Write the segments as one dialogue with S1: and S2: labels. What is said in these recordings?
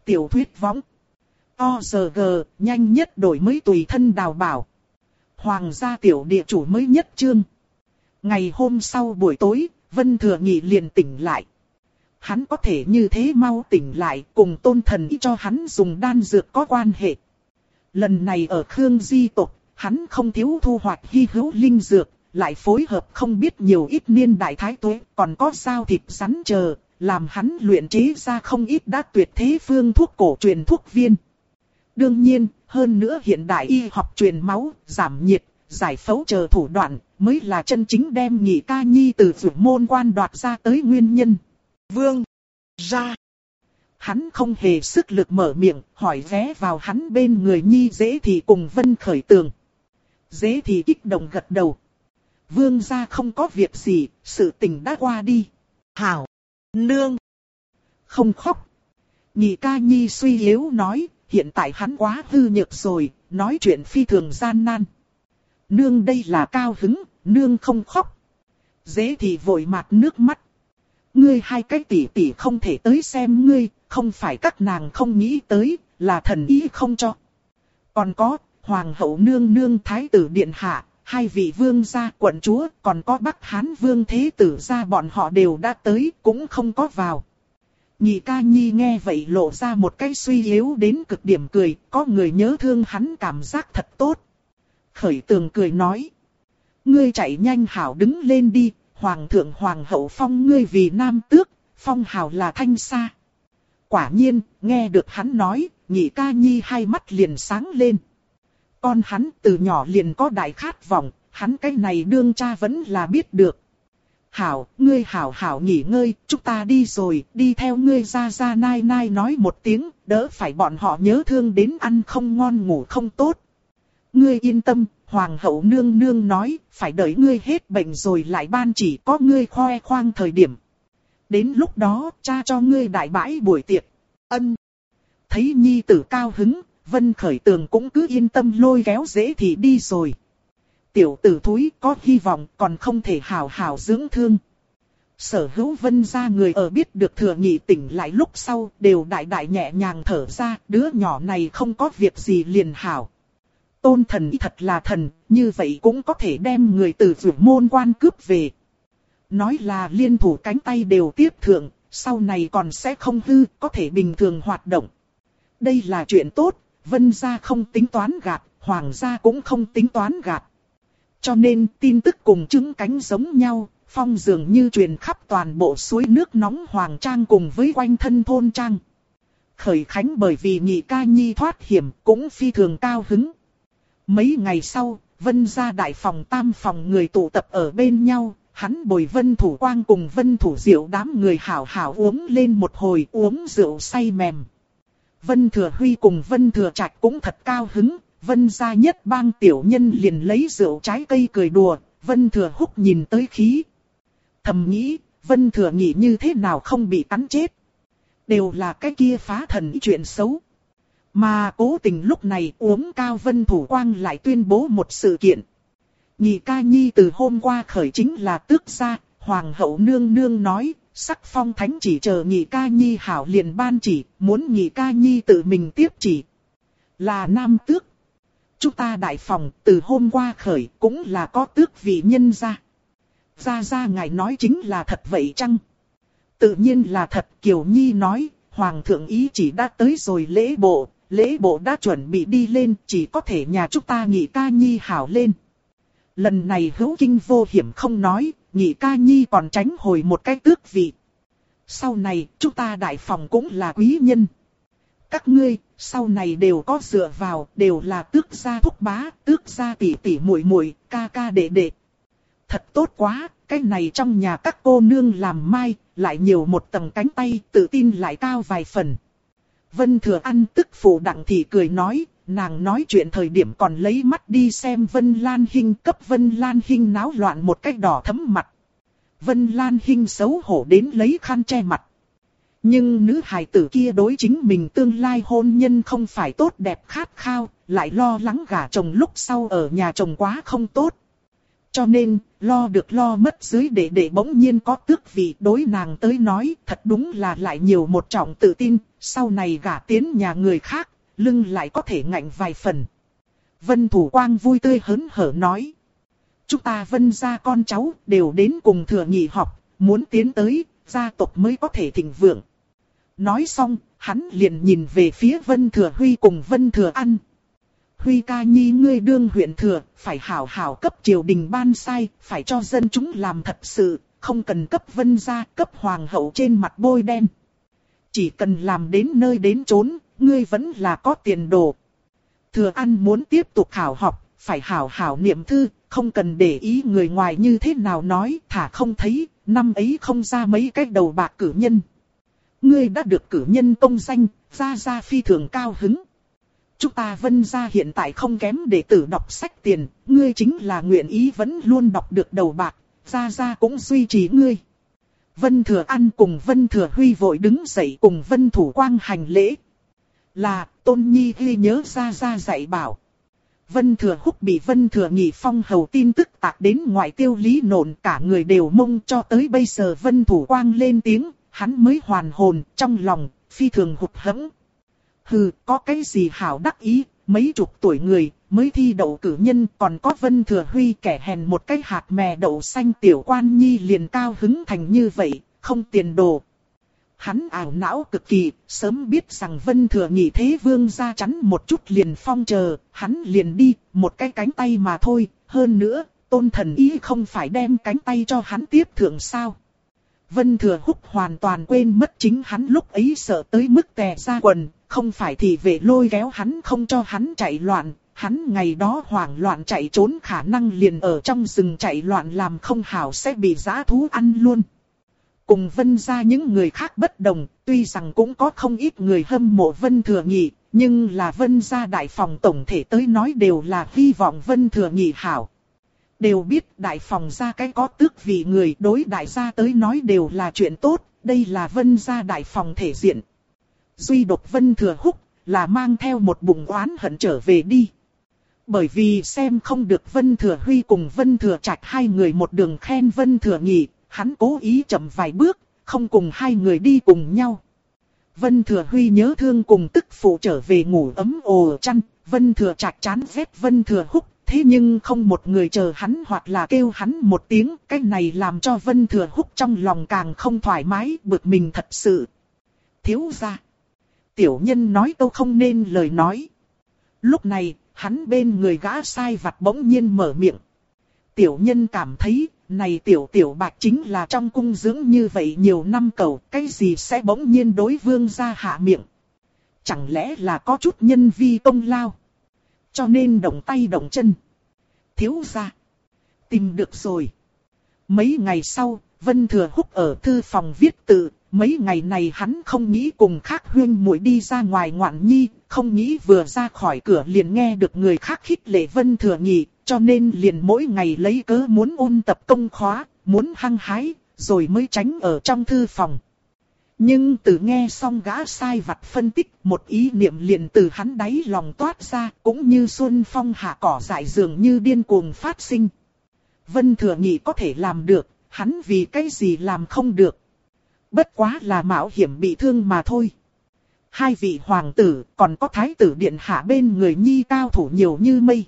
S1: Tiểu thuyết võng. ORG, nhanh nhất đổi mới tùy thân đào bảo. Hoàng gia tiểu địa chủ mới nhất chương. Ngày hôm sau buổi tối, Vân Thừa Nghị liền tỉnh lại. Hắn có thể như thế mau tỉnh lại cùng Tôn Thần ý cho hắn dùng đan dược có quan hệ. Lần này ở Khương Di tộc, hắn không thiếu thu hoạch hy hữu linh dược, lại phối hợp không biết nhiều ít niên đại thái tuế, còn có dao thịt rắn chờ, làm hắn luyện chế ra không ít đã tuyệt thế phương thuốc cổ truyền thuốc viên. Đương nhiên, hơn nữa hiện đại y học truyền máu, giảm nhiệt, giải phẫu chờ thủ đoạn, mới là chân chính đem Nhị Ca Nhi từ Dược Môn Quan đoạt ra tới nguyên nhân. Vương ra. Hắn không hề sức lực mở miệng, hỏi ghé vào hắn bên người Nhi Dễ Thị cùng Vân Khởi Tường. Dễ Thị kích động gật đầu. Vương gia không có việc gì, sự tình đã qua đi. Hảo, nương, không khóc. Nhị Ca Nhi suy yếu nói, hiện tại hắn quá hư nhược rồi, nói chuyện phi thường gian nan. Nương đây là cao hứng, nương không khóc. Dễ Thị vội mạt nước mắt. Ngươi hai cái tỷ tỷ không thể tới xem ngươi, không phải các nàng không nghĩ tới, là thần ý không cho. Còn có, Hoàng hậu nương nương thái tử điện hạ, hai vị vương gia quận chúa, còn có Bắc Hán vương thế tử gia bọn họ đều đã tới, cũng không có vào. Nhị Ca Nhi nghe vậy lộ ra một cái suy yếu đến cực điểm cười, có người nhớ thương hắn cảm giác thật tốt. Khởi Tường cười nói, ngươi chạy nhanh hảo đứng lên đi, Hoàng thượng Hoàng hậu phong ngươi vì nam tước, phong hào là Thanh Sa. Quả nhiên, nghe được hắn nói, Nhị Ca Nhi hai mắt liền sáng lên. Con hắn từ nhỏ liền có đại khát vọng, hắn cái này đương cha vẫn là biết được. Hảo, ngươi hảo hảo nghỉ ngơi, chúng ta đi rồi, đi theo ngươi ra ra nai nai nói một tiếng, đỡ phải bọn họ nhớ thương đến ăn không ngon ngủ không tốt. Ngươi yên tâm, Hoàng hậu nương nương nói, phải đợi ngươi hết bệnh rồi lại ban chỉ có ngươi khoe khoang thời điểm. Đến lúc đó, cha cho ngươi đại bãi buổi tiệc. Ân. Thấy nhi tử cao hứng, Vân Khởi Tường cũng cứ yên tâm lôi kéo Dễ Thị đi rồi. Tiểu tử thúi có hy vọng còn không thể hảo hảo dưỡng thương. Sở hữu Vân gia người ở biết được Thừa Nghị tỉnh lại lúc sau đều đại đại nhẹ nhàng thở ra, đứa nhỏ này không có việc gì liền hảo. Tôn Thần ý thật là thần, như vậy cũng có thể đem người từ Dược Môn Quan cướp về. Nói là liên thủ cánh tay đều tiếp thượng, sau này còn sẽ không hư, có thể bình thường hoạt động. Đây là chuyện tốt, Vân gia không tính toán gạt, Hoàng gia cũng không tính toán gạt. Cho nên tin tức cùng trứng cánh giống nhau, phong dường như truyền khắp toàn bộ suối nước nóng Hoàng Trang cùng với quanh thân thôn Trang. Khởi Khánh bởi vì Nhị Ca Nhi thoát hiểm cũng phi thường cao hứng. Mấy ngày sau, Vân gia đại phòng tam phòng người tụ tập ở bên nhau, hắn bồi Vân Thủ Quang cùng Vân Thủ Diệu đám người hảo hảo uống lên một hồi uống rượu say mềm. Vân Thừa Huy cùng Vân Thừa Trạch cũng thật cao hứng, Vân gia nhất bang tiểu nhân liền lấy rượu trái cây cười đùa, Vân Thừa Húc nhìn tới khí. Thầm nghĩ, Vân Thừa Nghị như thế nào không bị cắn chết. Đều là cái kia phá thần chuyện xấu. Mà cố tình lúc này uống cao Vân Thủ Quang lại tuyên bố một sự kiện. Nhị Ca Nhi từ hôm qua khởi chính là tước gia, Hoàng hậu nương nương nói, sắc phong thánh chỉ chờ Nhị Ca Nhi hảo liền ban chỉ, muốn Nhị Ca Nhi tự mình tiếp chỉ. Là nam tước. Chúng ta đại phòng từ hôm qua khởi cũng là có tước vị nhân gia. Gia ngài nói chính là thật vậy chăng? Tự nhiên là thật, Kiều Nhi nói, Hoàng thượng ý chỉ đã tới rồi lễ bộ đã chuẩn bị đi lên, chỉ có thể nhà chúng ta Nhị Ca Nhi hảo lên. Lần này hữu kinh vô hiểm không nói, Nhị Ca Nhi còn tránh hồi một cái tước vị. Sau này, chúng ta đại phòng cũng là quý nhân. Các ngươi, sau này đều có dựa vào, đều là tước gia thúc bá, tước gia tỷ tỷ muội muội, ca ca đệ đệ. Thật tốt quá, cái này trong nhà các cô nương làm mai, lại nhiều một tầng cánh tay, tự tin lại cao vài phần. Vân Thừa ăn tức phụ Đặng Thị cười nói, nàng nói chuyện thời điểm còn lấy mắt đi xem Vân Lan Hinh, cấp Vân Lan Hinh náo loạn một cách đỏ thấm mặt. Vân Lan Hinh xấu hổ đến lấy khăn che mặt. Nhưng nữ hài tử kia đối chính mình tương lai hôn nhân không phải tốt đẹp khát khao, lại lo lắng gả chồng lúc sau ở nhà chồng quá không tốt. cho nên, lo được lo mất dưới để bỗng nhiên có tước vị đối nàng tới nói, thật đúng là lại nhiều một trọng tự tin, sau này gả tiến nhà người khác, lưng lại có thể ngạnh vài phần. Vân Thủ Quang vui tươi hớn hở nói. Chúng ta Vân gia con cháu đều đến cùng Thừa Nhị học, muốn tiến tới, gia tộc mới có thể thịnh vượng. Nói xong, hắn liền nhìn về phía Vân Thừa Huy cùng Vân Thừa Ăn. Huy ca nhi ngươi đương huyện thừa, phải hảo hảo cấp triều đình ban sai, phải cho dân chúng làm thật sự, không cần cấp Vân gia, cấp hoàng hậu trên mặt bôi đen. Chỉ cần làm đến nơi đến chốn, ngươi vẫn là có tiền đồ. Thừa Ăn muốn tiếp tục hảo học, phải hảo hảo niệm thư, không cần để ý người ngoài như thế nào nói, thả không thấy, năm ấy không ra mấy cái đầu bạc cử nhân. Ngươi đã được cử nhân công danh, gia phi thường cao hứng. Chúng ta Vân gia hiện tại không kém đệ tử đọc sách tiền, ngươi chính là nguyện ý vẫn luôn đọc được đầu bạc, gia cũng duy trì ngươi. Vân Thừa Ăn cùng Vân Thừa Huy vội đứng dậy cùng Vân Thủ Quang hành lễ. Là, Tôn Nhi ghi nhớ gia dạy bảo. Vân Thừa Húc bị Vân Thừa Nhị phong hầu tin tức tạc đến ngoại tiêu lý nổn, cả người đều mông, cho tới bây giờ Vân Thủ Quang lên tiếng, hắn mới hoàn hồn, trong lòng phi thường hụt hẫng. Hừ, có cái gì hảo đắc ý, mấy chục tuổi người, mới thi đậu cử nhân, còn có Vân Thừa Huy kẻ hèn một cái hạt mè đậu xanh tiểu quan nhi liền cao hứng thành như vậy, không tiền đồ. Hắn ảo não cực kỳ, sớm biết rằng Vân Thừa Nhị thế vương ra chắn một chút liền phong chờ, hắn liền đi, một cái cánh tay mà thôi, hơn nữa, Tôn Thần Ý không phải đem cánh tay cho hắn tiếp thượng sao. Vân Thừa Húc hoàn toàn quên mất chính hắn lúc ấy sợ tới mức tè ra quần, không phải thì về lôi kéo hắn không cho hắn chạy loạn, hắn ngày đó hoảng loạn chạy trốn khả năng liền ở trong rừng chạy loạn làm không hảo sẽ bị dã thú ăn luôn. Cùng Vân gia những người khác bất đồng, tuy rằng cũng có không ít người hâm mộ Vân Thừa Nhị, nhưng là Vân gia đại phòng tổng thể tới nói đều là hy vọng Vân Thừa Nhị hảo. Đều biết đại phòng gia cái có tước vị người đối đại gia tới nói đều là chuyện tốt, đây là Vân gia đại phòng thể diện. Duy độc Vân Thừa Húc là mang theo một bụng oán hận trở về đi. Bởi vì xem không được Vân Thừa Huy cùng Vân Thừa Trạch hai người một đường khen Vân Thừa Nhị, hắn cố ý chậm vài bước, không cùng hai người đi cùng nhau. Vân Thừa Huy nhớ thương cùng tức phụ trở về ngủ ấm ồ chăn, Vân Thừa Trạch chán ghét Vân Thừa Húc, thế nhưng không một người chờ hắn hoặc là kêu hắn một tiếng, cái này làm cho Vân Thừa Húc trong lòng càng không thoải mái, bực mình thật sự. Thiếu gia. Tiểu nhân nói câu không nên lời nói. Lúc này, hắn bên người gã sai vặt bỗng nhiên mở miệng. Tiểu nhân cảm thấy, này tiểu bạch chính là trong cung dưỡng như vậy nhiều năm cầu, cái gì sẽ bỗng nhiên đối vương gia hạ miệng. Chẳng lẽ là có chút nhân vi công lao. Cho nên động tay động chân. Thiếu gia. Tìm được rồi. Mấy ngày sau, Vân Thừa Húc ở thư phòng viết tự. Mấy ngày này hắn không nghĩ cùng khác huyên muội đi ra ngoài ngoạn nhi, không nghĩ vừa ra khỏi cửa liền nghe được người khác khích lệ Vân Thừa Nhị, cho nên liền mỗi ngày lấy cớ muốn ôn tập công khóa, muốn hăng hái, rồi mới tránh ở trong thư phòng. Nhưng từ nghe xong gã sai vặt phân tích, một ý niệm liền từ hắn đáy lòng toát ra, cũng như xuân phong hạ cỏ dại dường như điên cuồng phát sinh. Vân Thừa Nhị có thể làm được, hắn vì cái gì làm không được. Bất quá là mạo hiểm bị thương mà thôi. Hai vị hoàng tử, còn có thái tử điện hạ bên người nhi cao thủ nhiều như mây.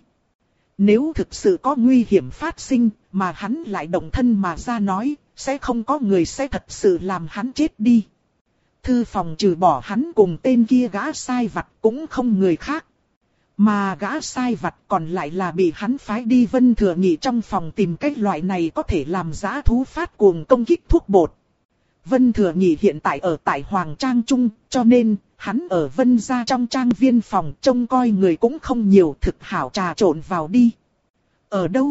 S1: Nếu thực sự có nguy hiểm phát sinh, mà hắn lại động thân mà ra nói, sẽ không có người sẽ thật sự làm hắn chết đi. Thư phòng trừ bỏ hắn cùng tên kia gã sai vặt cũng không người khác. Mà gã sai vặt còn lại là bị hắn phái đi Vân Thừa Nhị trong phòng tìm cách loại này có thể làm dã thú phát cuồng công kích thuốc bột. Vân Thừa Nhị hiện tại ở tại Hoàng Trang Trung, cho nên hắn ở Vân gia trong trang viên phòng trông coi người cũng không nhiều, thực hảo trà trộn vào đi. Ở đâu?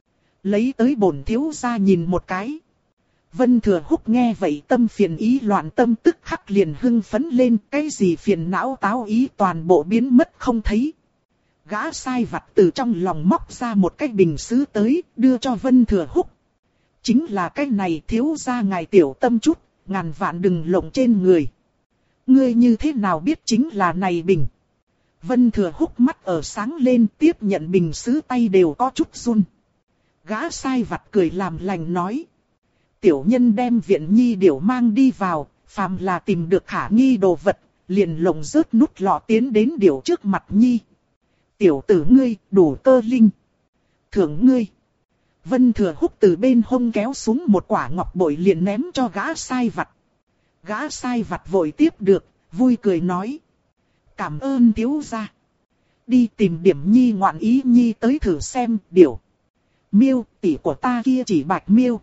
S1: Lấy tới bổn thiếu gia nhìn một cái. Vân Thừa Húc nghe vậy tâm phiền ý loạn, tâm tức khắc liền hưng phấn lên, cái gì phiền não táo ý toàn bộ biến mất không thấy. Gã sai vặt từ trong lòng móc ra một cái bình sứ tới, đưa cho Vân Thừa Húc. Chính là cái này thiếu gia ngài tiểu tâm chút, ngàn vạn đừng lộng trên người. Ngươi như thế nào biết chính là này bình? Vân Thừa Húc mắt ở sáng lên, tiếp nhận bình sứ tay đều có chút run. Gã sai vặt cười làm lành nói. Tiểu nhân đem viện nhi điểu mang đi vào, phàm là tìm được khả nghi đồ vật, liền lồng rớt nút lọ tiến đến điểu trước mặt nhi. Tiểu tử ngươi, đủ cơ linh. Thưởng ngươi. Vân Thừa Húc từ bên hông kéo xuống một quả ngọc bội liền ném cho gã sai vặt. Gã sai vặt vội tiếp được, vui cười nói. Cảm ơn thiếu gia. Đi tìm điểm nhi ngoạn ý nhi tới thử xem, điểu. Miêu, tỷ của ta kia chỉ Bạch Miêu.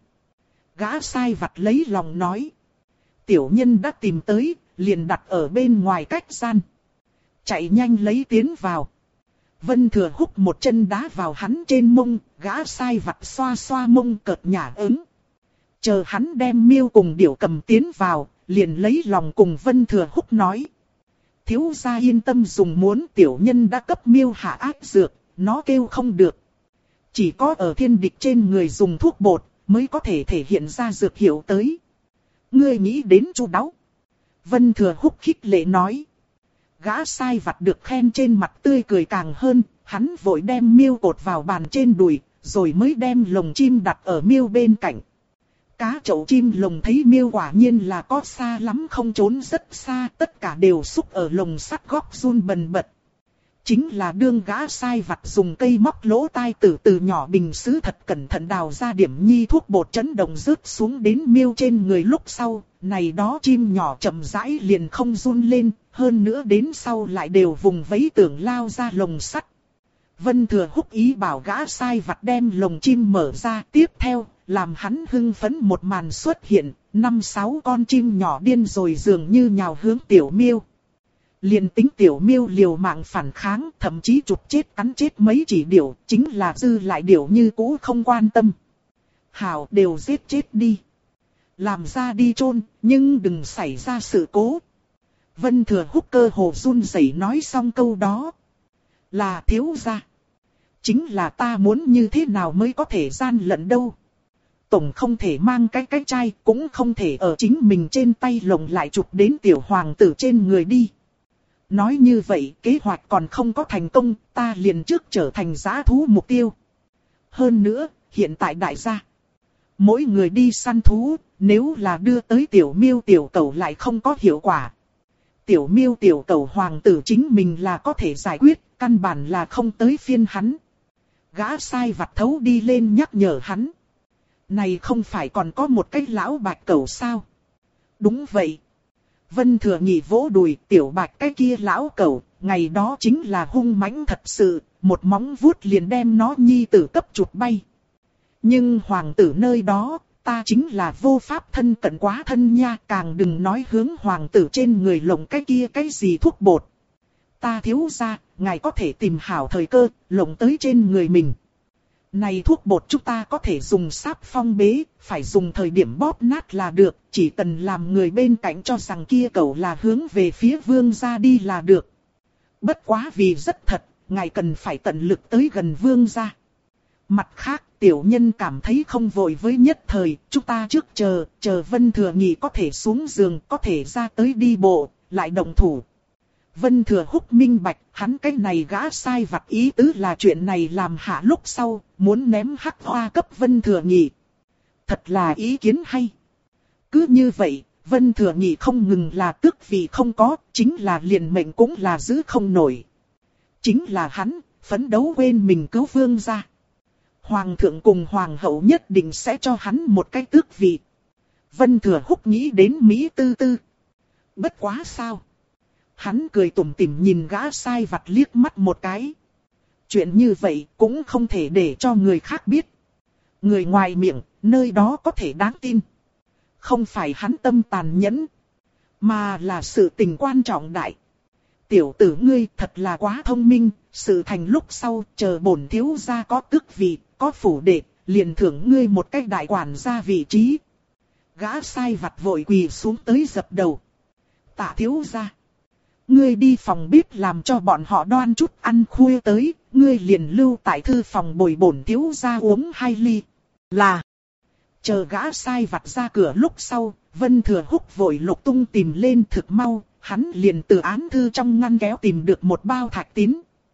S1: Gã sai vặt lấy lòng nói. Tiểu nhân đã tìm tới, liền đặt ở bên ngoài cách gian. Chạy nhanh lấy tiến vào. Vân Thừa Húc một chân đá vào hắn trên mông, gã sai vặt xoa xoa mông cợt nhả ứng. Chờ hắn đem Miêu cùng điểu cầm tiến vào, liền lấy lòng cùng Vân Thừa Húc nói. Thiếu gia yên tâm dùng, muốn tiểu nhân đã cấp Miêu hạ ác dược, nó kêu không được. Chỉ có ở thiên địch trên người dùng thuốc bột, mới có thể thể hiện ra dược hiệu tới. Ngươi nghĩ đến chu đáo. Vân Thừa Húc khích lệ nói. Gã sai vặt được khen trên mặt tươi cười càng hơn, hắn vội đem Miêu cột vào bàn trên đùi, rồi mới đem lồng chim đặt ở Miêu bên cạnh. Cá chậu chim lồng thấy Miêu quả nhiên là có xa lắm không trốn rất xa, tất cả đều xúc ở lồng sắt góc run bần bật. Chính là đương gã sai vặt dùng cây móc lỗ tai từ nhỏ bình sứ thật cẩn thận đào ra điểm nhi thuốc bột chấn động rớt xuống đến Miêu trên người lúc sau, này đó chim nhỏ chậm rãi liền không run lên, hơn nữa đến sau lại đều vùng vẫy tưởng lao ra lồng sắt. Vân Thừa Húc ý bảo gã sai vặt đem lồng chim mở ra, tiếp theo, làm hắn hưng phấn một màn xuất hiện, 5-6 con chim nhỏ điên rồi dường như nhào hướng tiểu Miêu. Liền tính tiểu Miêu liều mạng phản kháng, thậm chí chụp chết cắn chết mấy chỉ điểu, chính là dư lại điểu như cũ không quan tâm. Hảo, đều giết chết đi. Làm ra đi chôn, nhưng đừng xảy ra sự cố. Vân Thừa Húc cơ hồ run rẩy nói xong câu đó. Là thiếu gia. Chính là ta muốn như thế nào mới có thể gian lận đâu. Tổng không thể mang cái chai, cũng không thể ở chính mình trên tay lồng lại chụp đến tiểu hoàng tử trên người đi. Nói như vậy, kế hoạch còn không có thành công, ta liền trước trở thành dã thú mục tiêu. Hơn nữa, hiện tại đại gia, mỗi người đi săn thú, nếu là đưa tới tiểu Miêu tiểu cẩu lại không có hiệu quả. Tiểu Miêu tiểu cẩu hoàng tử chính mình là có thể giải quyết, căn bản là không tới phiên hắn. Gã sai vặt thấu đi lên nhắc nhở hắn. Này không phải còn có một cái lão bạch cẩu sao? Đúng vậy. Vân Thừa Nhị vỗ đùi, tiểu bạch cái kia lão cẩu, ngày đó chính là hung mãnh thật sự, một móng vuốt liền đem nó nhi tử cấp chụp bay. Nhưng hoàng tử nơi đó, ta chính là vô pháp thân cận quá thân nha, càng đừng nói hướng hoàng tử trên người lồng cái kia cái gì thuốc bột. Ta thiếu gia, ngài có thể tìm hảo thời cơ, lồng tới trên người mình. Này thuốc bột chúng ta có thể dùng sáp phong bế, phải dùng thời điểm bóp nát là được, chỉ cần làm người bên cạnh cho rằng kia cậu là hướng về phía vương gia đi là được. Bất quá vì rất thật, ngài cần phải tận lực tới gần vương gia. Mặt khác, tiểu nhân cảm thấy không vội với nhất thời, chúng ta trước chờ Vân Thừa Nhị có thể xuống giường, có thể ra tới đi bộ, lại động thủ. Vân Thừa Húc minh bạch, hắn cái này gã sai vặt ý tứ là chuyện này làm hạ lúc sau, muốn ném hắc hoa cấp Vân Thừa Nhị. Thật là ý kiến hay. Cứ như vậy, Vân Thừa Nhị không ngừng là tước vị không có, chính là liền mệnh cũng là giữ không nổi. Chính là hắn, phấn đấu quên mình cứu vương gia. Hoàng thượng cùng hoàng hậu nhất định sẽ cho hắn một cái tước vị. Vân Thừa Húc nghĩ đến Mỹ tư tư. Bất quá sao? Hắn cười tủm tỉm nhìn gã sai vặt liếc mắt một cái. Chuyện như vậy cũng không thể để cho người khác biết. Người ngoài miệng, nơi đó có thể đáng tin. Không phải hắn tâm tàn nhẫn, mà là sự tình quan trọng đại. Tiểu tử ngươi thật là quá thông minh, sự thành lúc sau chờ bổn thiếu gia có tước vị, có phủ đệ, liền thưởng ngươi một cách đại quản gia vị trí. Gã sai vặt vội quỳ xuống tới dập đầu. Tạ thiếu gia. Ngươi đi phòng bếp làm cho bọn họ đoan chút ăn khuya tới, ngươi liền lưu tại thư phòng bồi bổn thiếu gia uống 2 ly. Là. Chờ gã sai vặt ra cửa lúc sau, Vân Thừa Húc vội lục tung tìm lên thực mau, hắn liền từ án thư trong ngăn kéo tìm được một bao thạch tín.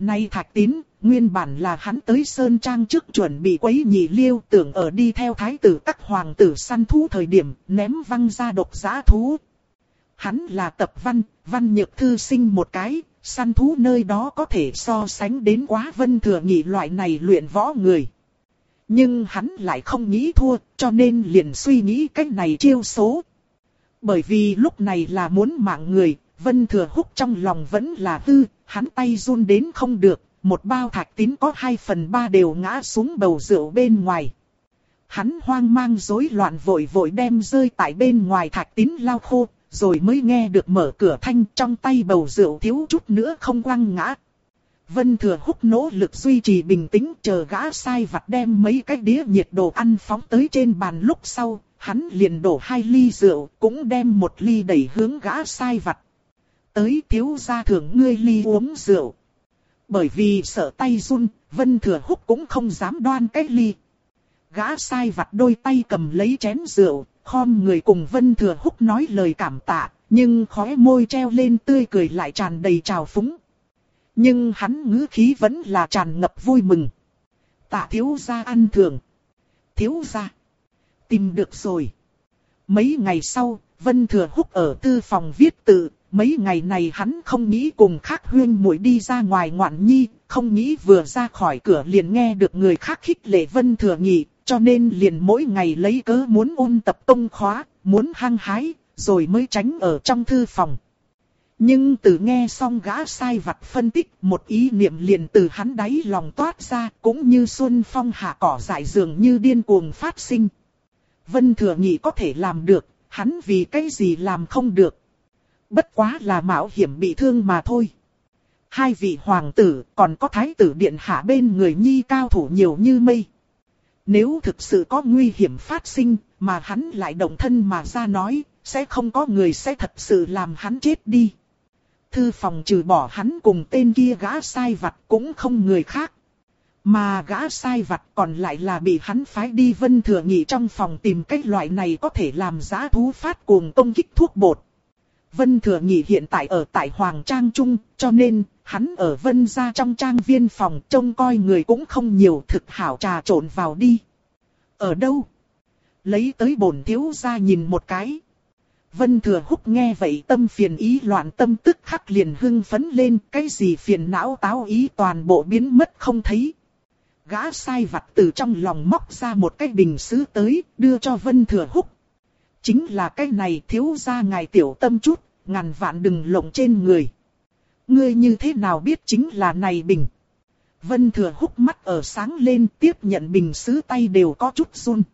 S1: Nay Thạch Tín, nguyên bản là hắn tới Sơn Trang trước chuẩn bị quấy nhị liêu, tưởng ở đi theo thái tử các hoàng tử săn thú thời điểm, ném văng ra độc dã thú. Hắn là tập văn, văn nhược thư sinh một cái, săn thú nơi đó có thể so sánh đến quá Vân Thừa Nghị loại này luyện võ người. Nhưng hắn lại không nghĩ thua, cho nên liền suy nghĩ cách này chiêu số. Bởi vì lúc này là muốn mạng người, Vân Thừa Húc trong lòng vẫn là hư, hắn tay run đến không được, một bao Thạch Tín có 2/3 đều ngã xuống bầu rượu bên ngoài. Hắn hoang mang rối loạn vội vội đem rơi tại bên ngoài Thạch Tín lau khô, rồi mới nghe được mở cửa thanh, trong tay bầu rượu thiếu chút nữa không quăng ngã. Vân Thừa Húc nỗ lực duy trì bình tĩnh, chờ gã sai vặt đem mấy cái đĩa nhiệt đồ ăn phóng tới trên bàn lúc sau, hắn liền đổ 2 ly rượu, cũng đem 1 ly đẩy hướng gã sai vặt. Tới thiếu gia thưởng ngươi ly uống rượu. Bởi vì sợ tay run, Vân Thừa Húc cũng không dám đoan cái ly. Gã sai vặt đôi tay cầm lấy chén rượu, khom người cùng Vân Thừa Húc nói lời cảm tạ, nhưng khóe môi treo lên tươi cười lại tràn đầy trào phúng. Nhưng hắn ngữ khí vẫn là tràn ngập vui mừng. Tạ thiếu gia ăn thưởng. Thiếu gia. Tìm được rồi. Mấy ngày sau, Vân Thừa Húc ở tư phòng viết tự. Mấy ngày này hắn không nghĩ cùng khác huyên muội đi ra ngoài ngoạn nhi. Không nghĩ vừa ra khỏi cửa liền nghe được người khác khích lệ Vân Thừa Nghị. Cho nên liền mỗi ngày lấy cớ muốn ôn tập công khóa, muốn hăng hái, rồi mới tránh ở trong thư phòng. Nhưng từ nghe xong gã sai vặt phân tích, một ý niệm liền từ hắn đáy lòng toát ra, cũng như xuân phong hạ cỏ dại dường như điên cuồng phát sinh. Vân Thừa Nghị có thể làm được, hắn vì cái gì làm không được. Bất quá là mạo hiểm bị thương mà thôi. 2 vị hoàng tử, còn có thái tử điện hạ bên người nhi cao thủ nhiều như mây. Nếu thực sự có nguy hiểm phát sinh, mà hắn lại động thân mà ra nói, sẽ không có người sẽ thật sự làm hắn chết đi. Thư phòng trừ bỏ hắn cùng tên kia gã sai vặt cũng không người khác. Mà gã sai vặt còn lại là bị hắn phái đi Vân Thừa Nghị trong phòng tìm cái loại này có thể làm dã thú phát cuồng công kích thuốc bột. Vân Thừa Nghị hiện tại ở tại Hoàng Trang Trung, cho nên hắn ở Vân gia trong trang viên phòng trông coi người cũng không nhiều, thực hảo trà trộn vào đi. Ở đâu? Lấy tới bổn thiếu gia nhìn một cái. Vân Thừa Húc nghe vậy tâm phiền ý loạn, tâm tức khắc liền hưng phấn lên, cái gì phiền não táo ý toàn bộ biến mất không thấy. Gã sai vặt từ trong lòng móc ra một cái bình sứ tới, đưa cho Vân Thừa Húc. Chính là cái này thiếu gia ngài tiểu tâm chút, ngàn vạn đừng lộng trên người. Ngươi như thế nào biết chính là này bình? Vân Thừa Húc mắt ở sáng lên, tiếp nhận bình sứ tay đều có chút run.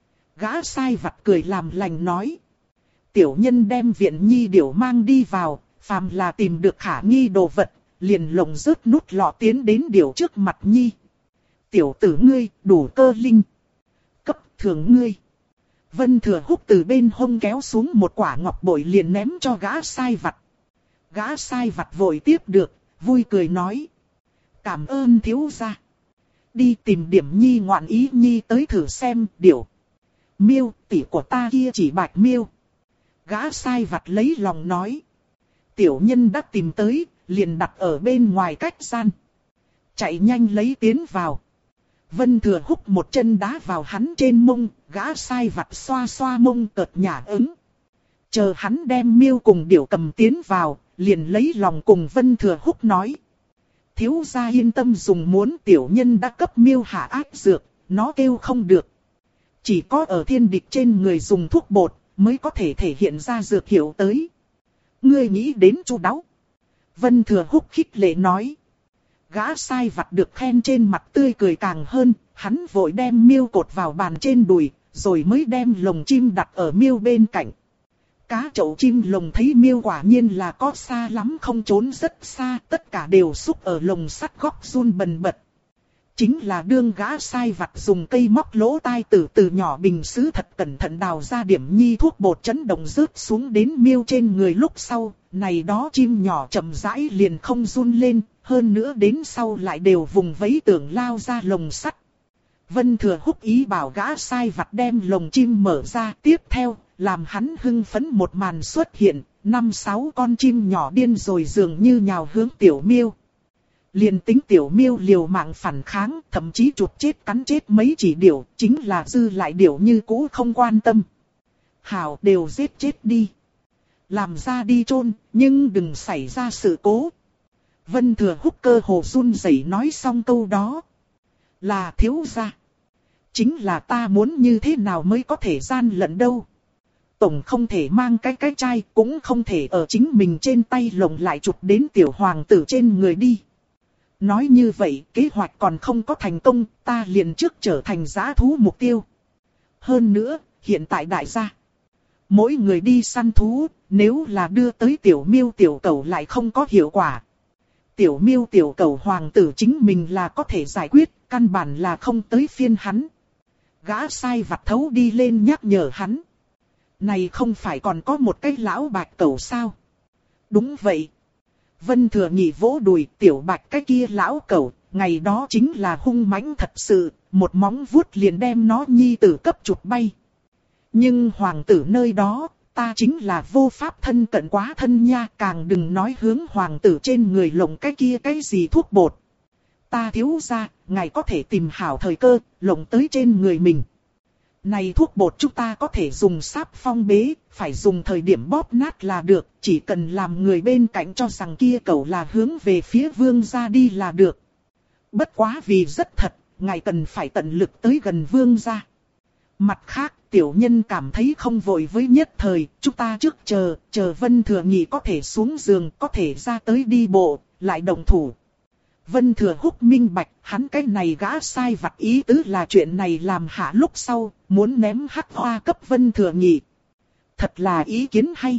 S1: Gã sai vặt cười làm lành nói. Tiểu nhân đem viện nhi điểu mang đi vào, phàm là tìm được khả nghi đồ vật, liền lồng rớt nút lọ tiến đến điểu trước mặt nhi. Tiểu tử ngươi, đủ cơ linh. Cấp thưởng ngươi. Vân Thừa Húc từ bên hông kéo xuống một quả ngọc bội liền ném cho gã sai vặt. Gã sai vặt vội tiếp được, vui cười nói. Cảm ơn thiếu gia. Đi tìm điểm nhi ngoạn ý nhi tới thử xem, điểu. Miêu, tỷ của ta kia chỉ bạch miêu. Gã sai vặt lấy lòng nói. Tiểu nhân đã tìm tới, liền đặt ở bên ngoài cách gian. Chạy nhanh lấy tiến vào. Vân Thừa Húc một chân đá vào hắn trên mông, gã sai vặt xoa xoa mông cợt nhả ứng. Chờ hắn đem miêu cùng điểu cầm tiến vào, liền lấy lòng cùng Vân Thừa Húc nói. Thiếu gia yên tâm dùng, muốn tiểu nhân đã cấp miêu hạ ác dược, nó kêu không được. Chỉ có ở thiên địch trên người dùng thuốc bột, mới có thể thể hiện ra dược hiệu tới. Ngươi nghĩ đến chu đáo. Vân Thừa Húc khích lệ nói. Gã sai vặt được khen trên mặt tươi cười càng hơn, hắn vội đem miêu cột vào bàn trên đùi, rồi mới đem lồng chim đặt ở miêu bên cạnh. Cá chậu chim lồng thấy miêu quả nhiên là có xa lắm không trốn rất xa, tất cả đều xúc ở lồng sắt góc run bần bật. Chính là đương gã sai vặt dùng cây móc lỗ tai từ nhỏ bình sứ thật cẩn thận đào ra điểm nhi thuốc bột chấn động rớt xuống đến miêu trên người lúc sau, này đó chim nhỏ chậm rãi liền không run lên, hơn nữa đến sau lại đều vùng vẫy tưởng lao ra lồng sắt. Vân Thừa Húc ý bảo gã sai vặt đem lồng chim mở ra, tiếp theo, làm hắn hưng phấn một màn xuất hiện, 5-6 con chim nhỏ điên rồi dường như nhào hướng tiểu miêu. Liền tính tiểu miêu liều mạng phản kháng, thậm chí chụp chết cắn chết mấy chỉ điểu, chính là dư lại điểu như cũ không quan tâm. Hảo, đều giết chết đi. Làm ra đi chôn, nhưng đừng xảy ra sự cố. Vân Thừa Húc cơ hồ run rẩy nói xong câu đó. Là thiếu gia. Chính là ta muốn như thế nào mới có thể gian lận đâu. Tổng không thể mang cái chai, cũng không thể ở chính mình trên tay lồng lại chụp đến tiểu hoàng tử trên người đi. Nói như vậy, kế hoạch còn không có thành công, ta liền trước trở thành dã thú mục tiêu. Hơn nữa, hiện tại đại gia, mỗi người đi săn thú, nếu là đưa tới tiểu miêu tiểu cẩu lại không có hiệu quả. Tiểu miêu tiểu cẩu hoàng tử chính mình là có thể giải quyết, căn bản là không tới phiên hắn. Gã sai vặt thấu đi lên nhắc nhở hắn. Này không phải còn có một cái lão bạch cẩu sao? Đúng vậy. Vân Thừa Nhị vỗ đùi, tiểu bạch cái kia lão cẩu, ngày đó chính là hung mãnh thật sự, một móng vuốt liền đem nó nhi tử cấp chụp bay. Nhưng hoàng tử nơi đó, ta chính là vô pháp thân cận quá thân nha, càng đừng nói hướng hoàng tử trên người lồng cái kia cái gì thuốc bột. Ta thiếu gia, ngài có thể tìm hảo thời cơ, lồng tới trên người mình. Này thuốc bột chúng ta có thể dùng sáp phong bế, phải dùng thời điểm bóp nát là được, chỉ cần làm người bên cạnh cho rằng kia cậu là hướng về phía vương gia đi là được. Bất quá vì rất thật, ngài cần phải tận lực tới gần vương gia. Mặt khác, tiểu nhân cảm thấy không vội với nhất thời, chúng ta trước chờ Vân Thừa Nhị có thể xuống giường, có thể ra tới đi bộ, lại động thủ. Vân Thừa Húc minh bạch, hắn cái này gã sai vặt ý tứ là chuyện này làm hạ lúc sau, muốn ném hắc hoa cấp Vân Thừa Nhị. Thật là ý kiến hay.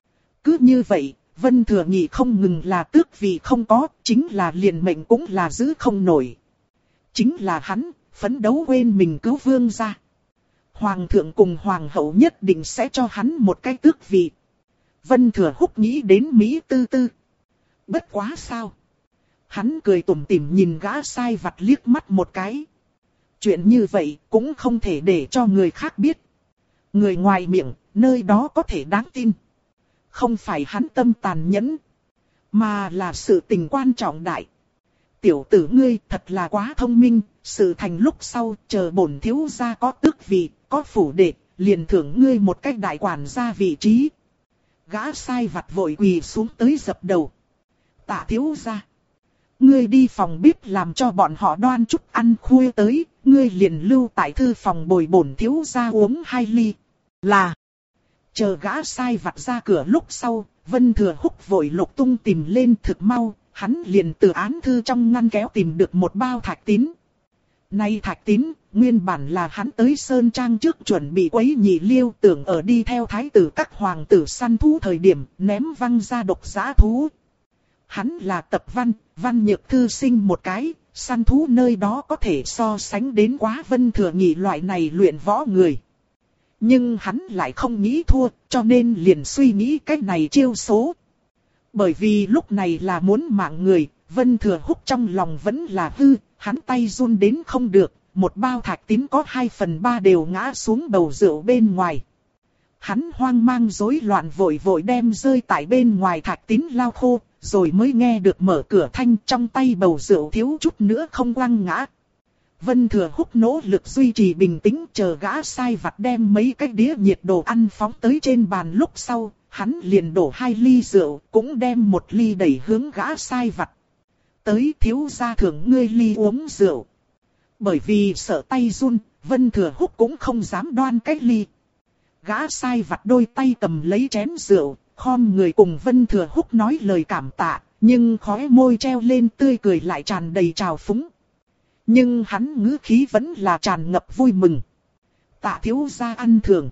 S1: Cứ như vậy, Vân Thừa Nhị không ngừng là tước vị không có, chính là liền mệnh cũng là giữ không nổi. Chính là hắn, phấn đấu quên mình cứu vương gia. Hoàng thượng cùng hoàng hậu nhất định sẽ cho hắn một cái tước vị. Vân Thừa Húc nghĩ đến Mỹ tư tư. Bất quá sao? Hắn cười tủm tỉm nhìn gã sai vặt liếc mắt một cái. Chuyện như vậy cũng không thể để cho người khác biết. Người ngoài miệng, nơi đó có thể đáng tin. Không phải hắn tâm tàn nhẫn, mà là sự tình quan trọng đại. Tiểu tử ngươi thật là quá thông minh, sự thành lúc sau chờ bổn thiếu gia có tước vị, có phủ đệ, liền thưởng ngươi một cách đại quản gia vị trí. Gã sai vặt vội quỳ xuống tới dập đầu. Tạ thiếu gia, ngươi đi phòng bếp làm cho bọn họ đoan chút ăn khuya tới, ngươi liền lưu tại thư phòng bồi bổn thiếu gia uống 2 ly. Là, chờ gã sai vặt ra cửa lúc sau, Vân Thừa Húc vội lục tung tìm lên thực mau, hắn liền từ án thư trong ngăn kéo tìm được một bao thạch tín. Nay thạch tín, nguyên bản là hắn tới Sơn Trang trước chuẩn bị quấy nhị liêu, tưởng ở đi theo thái tử các hoàng tử săn thú thời điểm ném văng ra độc dã thú. Hắn là tập văn, văn nhược thư sinh một cái, săn thú nơi đó có thể so sánh đến quá Vân Thừa Nhị loại này luyện võ người. Nhưng hắn lại không nghĩ thua, cho nên liền suy nghĩ cách này chiêu số. Bởi vì lúc này là muốn mạng người, Vân Thừa Húc trong lòng vẫn là hư, hắn tay run đến không được, một bao thạch tín có 2/3 đều ngã xuống bầu rượu bên ngoài. Hắn hoang mang rối loạn vội vội đem rơi tại bên ngoài thạch tín lau khô, rồi mới nghe được mở cửa thanh, trong tay bầu rượu thiếu chút nữa không quăng ngã. Vân Thừa Húc nỗ lực duy trì bình tĩnh, chờ gã sai vặt đem mấy cái đĩa nhiệt đồ ăn phóng tới trên bàn lúc sau, hắn liền đổ 2 ly rượu, cũng đem 1 ly đẩy hướng gã sai vặt. Tới thiếu gia thưởng ngươi ly uống rượu. Bởi vì sợ tay run, Vân Thừa Húc cũng không dám đoan cái ly. Gã sai vặt đôi tay cầm lấy chén rượu, khom người cùng Vân Thừa Húc nói lời cảm tạ, nhưng khóe môi treo lên tươi cười lại tràn đầy trào phúng. Nhưng hắn ngữ khí vẫn là tràn ngập vui mừng. Tạ thiếu gia ăn thưởng.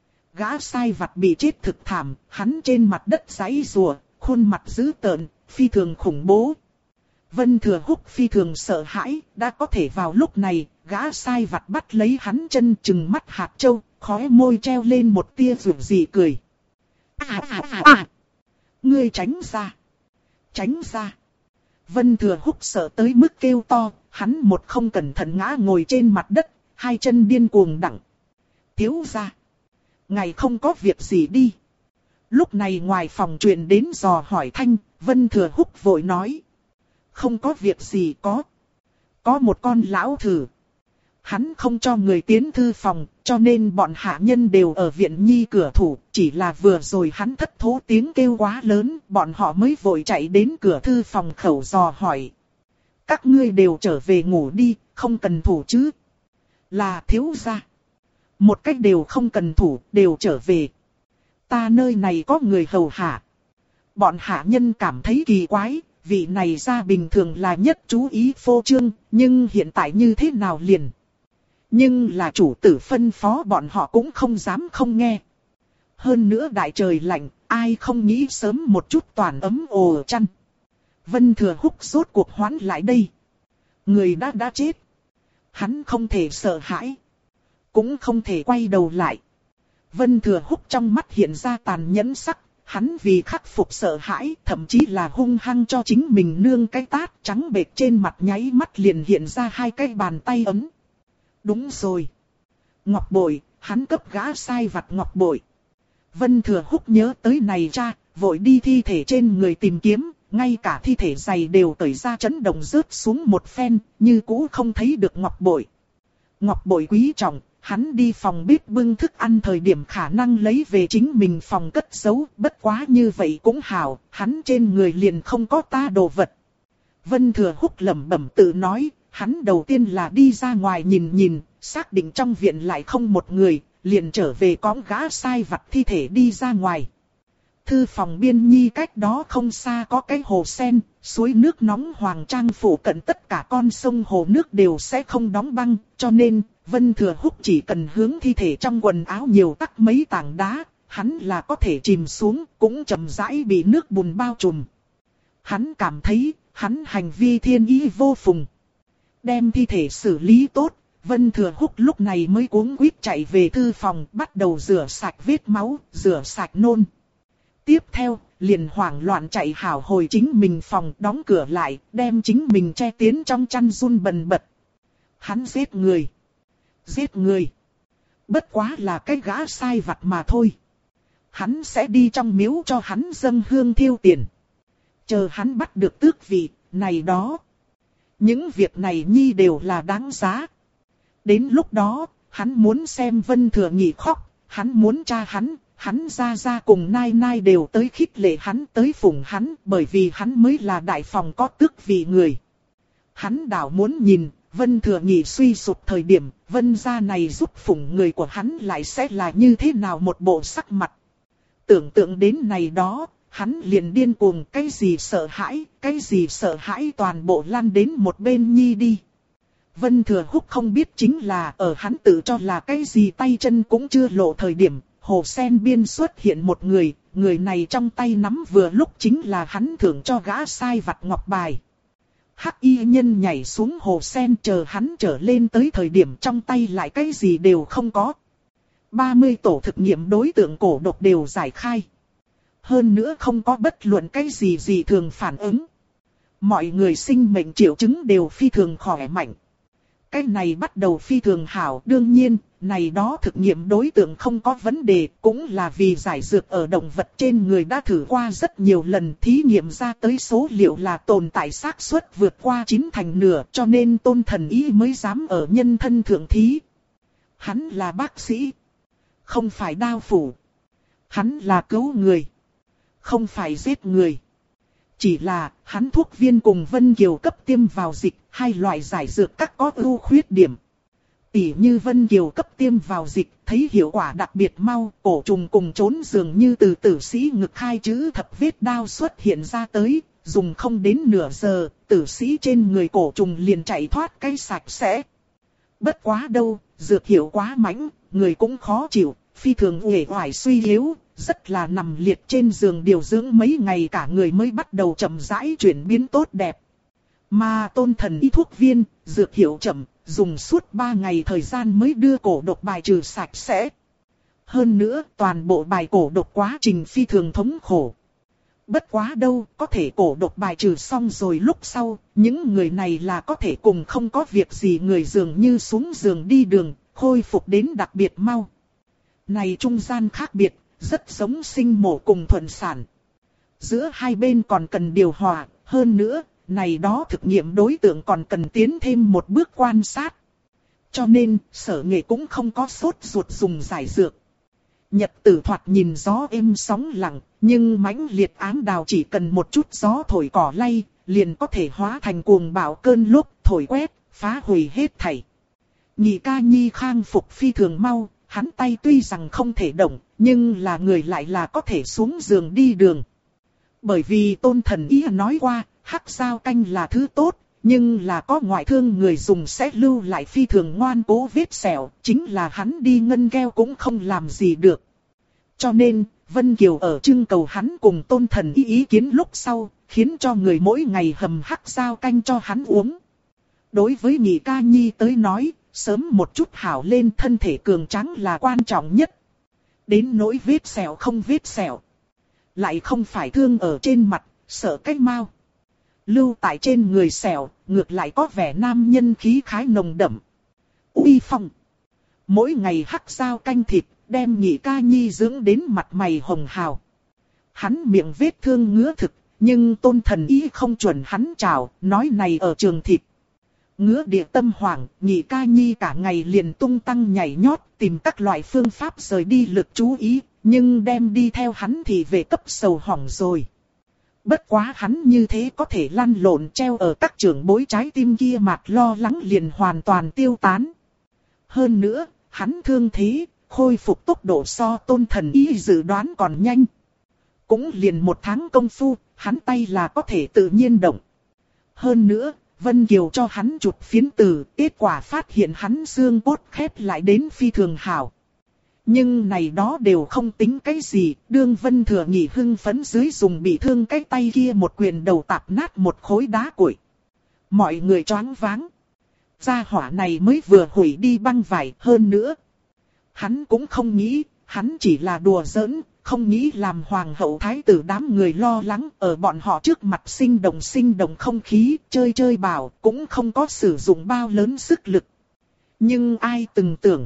S1: Gã sai vặt bị chết thực thảm, hắn trên mặt đất giãy giụa, khuôn mặt dữ tợn, phi thường khủng bố. Vân Thừa Húc phi thường sợ hãi, đã có thể vào lúc này, gã sai vặt bắt lấy hắn chân trừng mắt hạt châu, khóe môi treo lên một tia rủi dị cười. Ngươi tránh ra! Tránh ra! Vân Thừa Húc sợ tới mức kêu to, hắn một không cẩn thận ngã ngồi trên mặt đất, 2 chân điên cuồng đặng. Thiếu gia! Ngài không có việc gì đi. Lúc này ngoài phòng truyền đến dò hỏi thanh, Vân Thừa Húc vội nói. Không có việc gì có một con lão thử. Hắn không cho người tiến thư phòng, cho nên bọn hạ nhân đều ở viện nhi cửa thủ, chỉ là vừa rồi hắn thất thố tiếng kêu quá lớn, bọn họ mới vội chạy đến cửa thư phòng khẩu dò hỏi. Các ngươi đều trở về ngủ đi, không cần thủ chứ? Là thiếu gia. Một cách đều không cần thủ, đều trở về. Ta nơi này có người hầu hạ. Bọn hạ nhân cảm thấy kỳ quái, vị này ra bình thường là nhất chú ý phô trương, nhưng hiện tại như thế nào liền? Nhưng là chủ tử phân phó bọn họ cũng không dám không nghe. Hơn nữa đại trời lạnh, ai không nghĩ sớm một chút toàn ấm ồ chăn. Vân Thừa Húc rốt cuộc hoán lại đây. Người đã chết. Hắn không thể sợ hãi. Cũng không thể quay đầu lại. Vân Thừa Húc trong mắt hiện ra tàn nhẫn sắc. Hắn vì khắc phục sợ hãi, thậm chí là hung hăng cho chính mình nương cái tát trắng bệch trên mặt nháy mắt liền hiện ra hai cái bàn tay ấm. Đúng rồi. Ngọc bội, hắn cấp gã sai vặt ngọc bội. Vân Thừa Húc nhớ tới này cha, vội đi thi thể trên người tìm kiếm, ngay cả thi thể giày đều cởi ra chấn động rớt xuống một phen, như cũ không thấy được ngọc bội. Ngọc bội quý trọng, hắn đi phòng bếp bưng thức ăn thời điểm khả năng lấy về chính mình phòng cất giấu, bất quá như vậy cũng hảo, hắn trên người liền không có ta đồ vật. Vân Thừa Húc lẩm bẩm tự nói, hắn đầu tiên là đi ra ngoài nhìn nhìn, xác định trong viện lại không một người, liền trở về cõng gã sai vặt thi thể đi ra ngoài. Thư phòng biên nhi cách đó không xa có cái hồ sen, suối nước nóng Hoàng Trang phủ cận tất cả con sông hồ nước đều sẽ không đóng băng, cho nên Vân Thừa Húc chỉ cần hướng thi thể trong quần áo nhiều tắc mấy tảng đá, hắn là có thể chìm xuống, cũng chậm rãi bị nước bùn bao trùm. Hắn cảm thấy, hắn hành vi thiên ý vô phùng. Đem thi thể xử lý tốt, Vân Thừa Húc lúc này mới cuống quýt chạy về thư phòng, bắt đầu rửa sạch vết máu, rửa sạch nôn. Tiếp theo, liền hoảng loạn chạy hảo hồi chính mình phòng, đóng cửa lại, đem chính mình che tiến trong chăn run bần bật. Hắn giết người. Giết người. Bất quá là cái gã sai vặt mà thôi. Hắn sẽ đi trong miếu cho hắn dâng hương thiêu tiền. Chờ hắn bắt được tước vị, này đó. Những việc này nhi đều là đáng giá. Đến lúc đó, hắn muốn xem Vân Thừa Nhị khóc, hắn muốn cha hắn ra cùng nai nai đều tới khích lệ hắn, tới phụng hắn, bởi vì hắn mới là đại phòng có tước vị người. Hắn đảo muốn nhìn, Vân Thừa Nhị suy sụp thời điểm, Vân gia này giúp phụng người của hắn lại sẽ là như thế nào một bộ sắc mặt. Tưởng tượng đến này đó, hắn liền điên cuồng, cái gì sợ hãi toàn bộ lăn đến một bên nhi đi. Vân Thừa Húc không biết chính là ở hắn tự cho là cái gì tay chân cũng chưa lộ thời điểm, hồ sen biên xuất hiện một người, người này trong tay nắm vừa lúc chính là hắn thưởng cho gã sai vặt ngọc bài. Hắc y nhân nhảy xuống hồ sen chờ hắn trở lên tới thời điểm trong tay lại cái gì đều không có. 30 tổ thực nghiệm đối tượng cổ độc đều giải khai. Hơn nữa không có bất luận cái gì thường phản ứng. Mọi người sinh mệnh triệu chứng đều phi thường khỏe mạnh. Cái này bắt đầu phi thường hảo, đương nhiên, này đó thực nghiệm đối tượng không có vấn đề, cũng là vì giải dược ở động vật trên người đã thử qua rất nhiều lần, thí nghiệm ra tới số liệu là tồn tại xác suất vượt qua 9/10, cho nên Tôn Thần Y mới dám ở nhân thân thượng thí. Hắn là bác sĩ, không phải đao phủ. Hắn là cứu người, không phải giết người. Chỉ là, hắn thuốc viên cùng Vân Kiều cấp tiêm vào dịch, hai loại giải dược các có ưu khuyết điểm. Tỉ như Vân Kiều cấp tiêm vào dịch, thấy hiệu quả đặc biệt mau, cổ trùng cùng trốn dường như từ tử sĩ ngực hai chữ thập vết đao xuất hiện ra tới, dùng không đến nửa giờ, tử sĩ trên người cổ trùng liền chạy thoát cái sạch sẽ. Bất quá đâu, dược hiệu quá mãnh, người cũng khó chịu, phi thường uể oải suy yếu. Rất là nằm liệt trên giường điều dưỡng mấy ngày cả người mới bắt đầu chậm rãi chuyển biến tốt đẹp. Mà Tôn Thần Y thuốc viên, dược hiệu chậm, dùng suốt 3 ngày thời gian mới đưa cổ độc bài trừ sạch sẽ. Hơn nữa, toàn bộ bài cổ độc quá trình phi thường thống khổ. Bất quá đâu, có thể cổ độc bài trừ xong rồi lúc sau, những người này là có thể cùng không có việc gì người dường như xuống giường đi đường, khôi phục đến đặc biệt mau. Này trung gian khác biệt. Rất giống sinh mổ cùng thuần sản. Giữa hai bên còn cần điều hòa, hơn nữa, này đó thực nghiệm đối tượng còn cần tiến thêm một bước quan sát. Cho nên, Sở Nghệ cũng không có sốt ruột dùng giải dược. Nhật tử thoạt nhìn gió êm sóng lặng, nhưng mãnh liệt ám đào chỉ cần một chút gió thổi cỏ lay, liền có thể hóa thành cuồng bão cơn lốc thổi quét, phá hủy hết thảy. Nhị ca nhi khang phục phi thường mau, hắn tay tuy rằng không thể động, nhưng là người lại là có thể xuống giường đi đường. Bởi vì Tôn Thần Y nói qua, hắc sao canh là thứ tốt, nhưng là có ngoại thương người dùng sẽ lưu lại phi thường ngoan cố vết sẹo, chính là hắn đi ngân keo cũng không làm gì được. Cho nên, Vân Kiều ở trưng cầu hắn cùng Tôn Thần Y ý kiến lúc sau, khiến cho người mỗi ngày hầm hắc sao canh cho hắn uống. Đối với nhị ca nhi tới nói, sớm một chút hảo lên thân thể cường tráng là quan trọng nhất. Đến nỗi vết sẹo không vết sẹo. Lại không phải thương ở trên mặt, sợ cách mau. Lưu tại trên người sẹo, ngược lại có vẻ nam nhân khí khái nồng đậm. Uy phong. Mỗi ngày hắc sao canh thịt, đem nhị ca nhi dưỡng đến mặt mày hồng hào. Hắn miệng vết thương ngứa thực, nhưng Tôn Thần Y không chuẩn hắn chào, nói này ở trường thịt. Ngứa địa tâm hoảng, nhị ca nhi cả ngày liền tung tăng nhảy nhót, tìm các loại phương pháp rời đi lực chú ý, nhưng đem đi theo hắn thì về cấp sầu hỏng rồi. Bất quá hắn như thế có thể lăn lộn treo ở các trưởng bối trái tim kia mặt lo lắng liền hoàn toàn tiêu tán. Hơn nữa, hắn thương thế, khôi phục tốc độ so Tôn Thần Y dự đoán còn nhanh. Cũng liền 1 tháng công phu, hắn tay là có thể tự nhiên động. Hơn nữa, Vân Kiều cho hắn chụp phiến tử, kết quả phát hiện hắn xương cốt khép lại đến phi thường hảo. Nhưng này đó đều không tính cái gì, đương Vân Thừa Nhị hưng phấn dưới dùng bị thương cái tay kia một quyền đầu tạp nát một khối đá cuội. Mọi người choáng váng. Gia hỏa này mới vừa hủy đi băng vải hơn nữa. Hắn cũng không nghĩ, hắn chỉ là đùa giỡn, không nghĩ làm hoàng hậu thái tử đám người lo lắng ở bọn họ trước mặt sinh động không khí, chơi chơi bảo, cũng không có sử dụng bao lớn sức lực. Nhưng ai từng tưởng,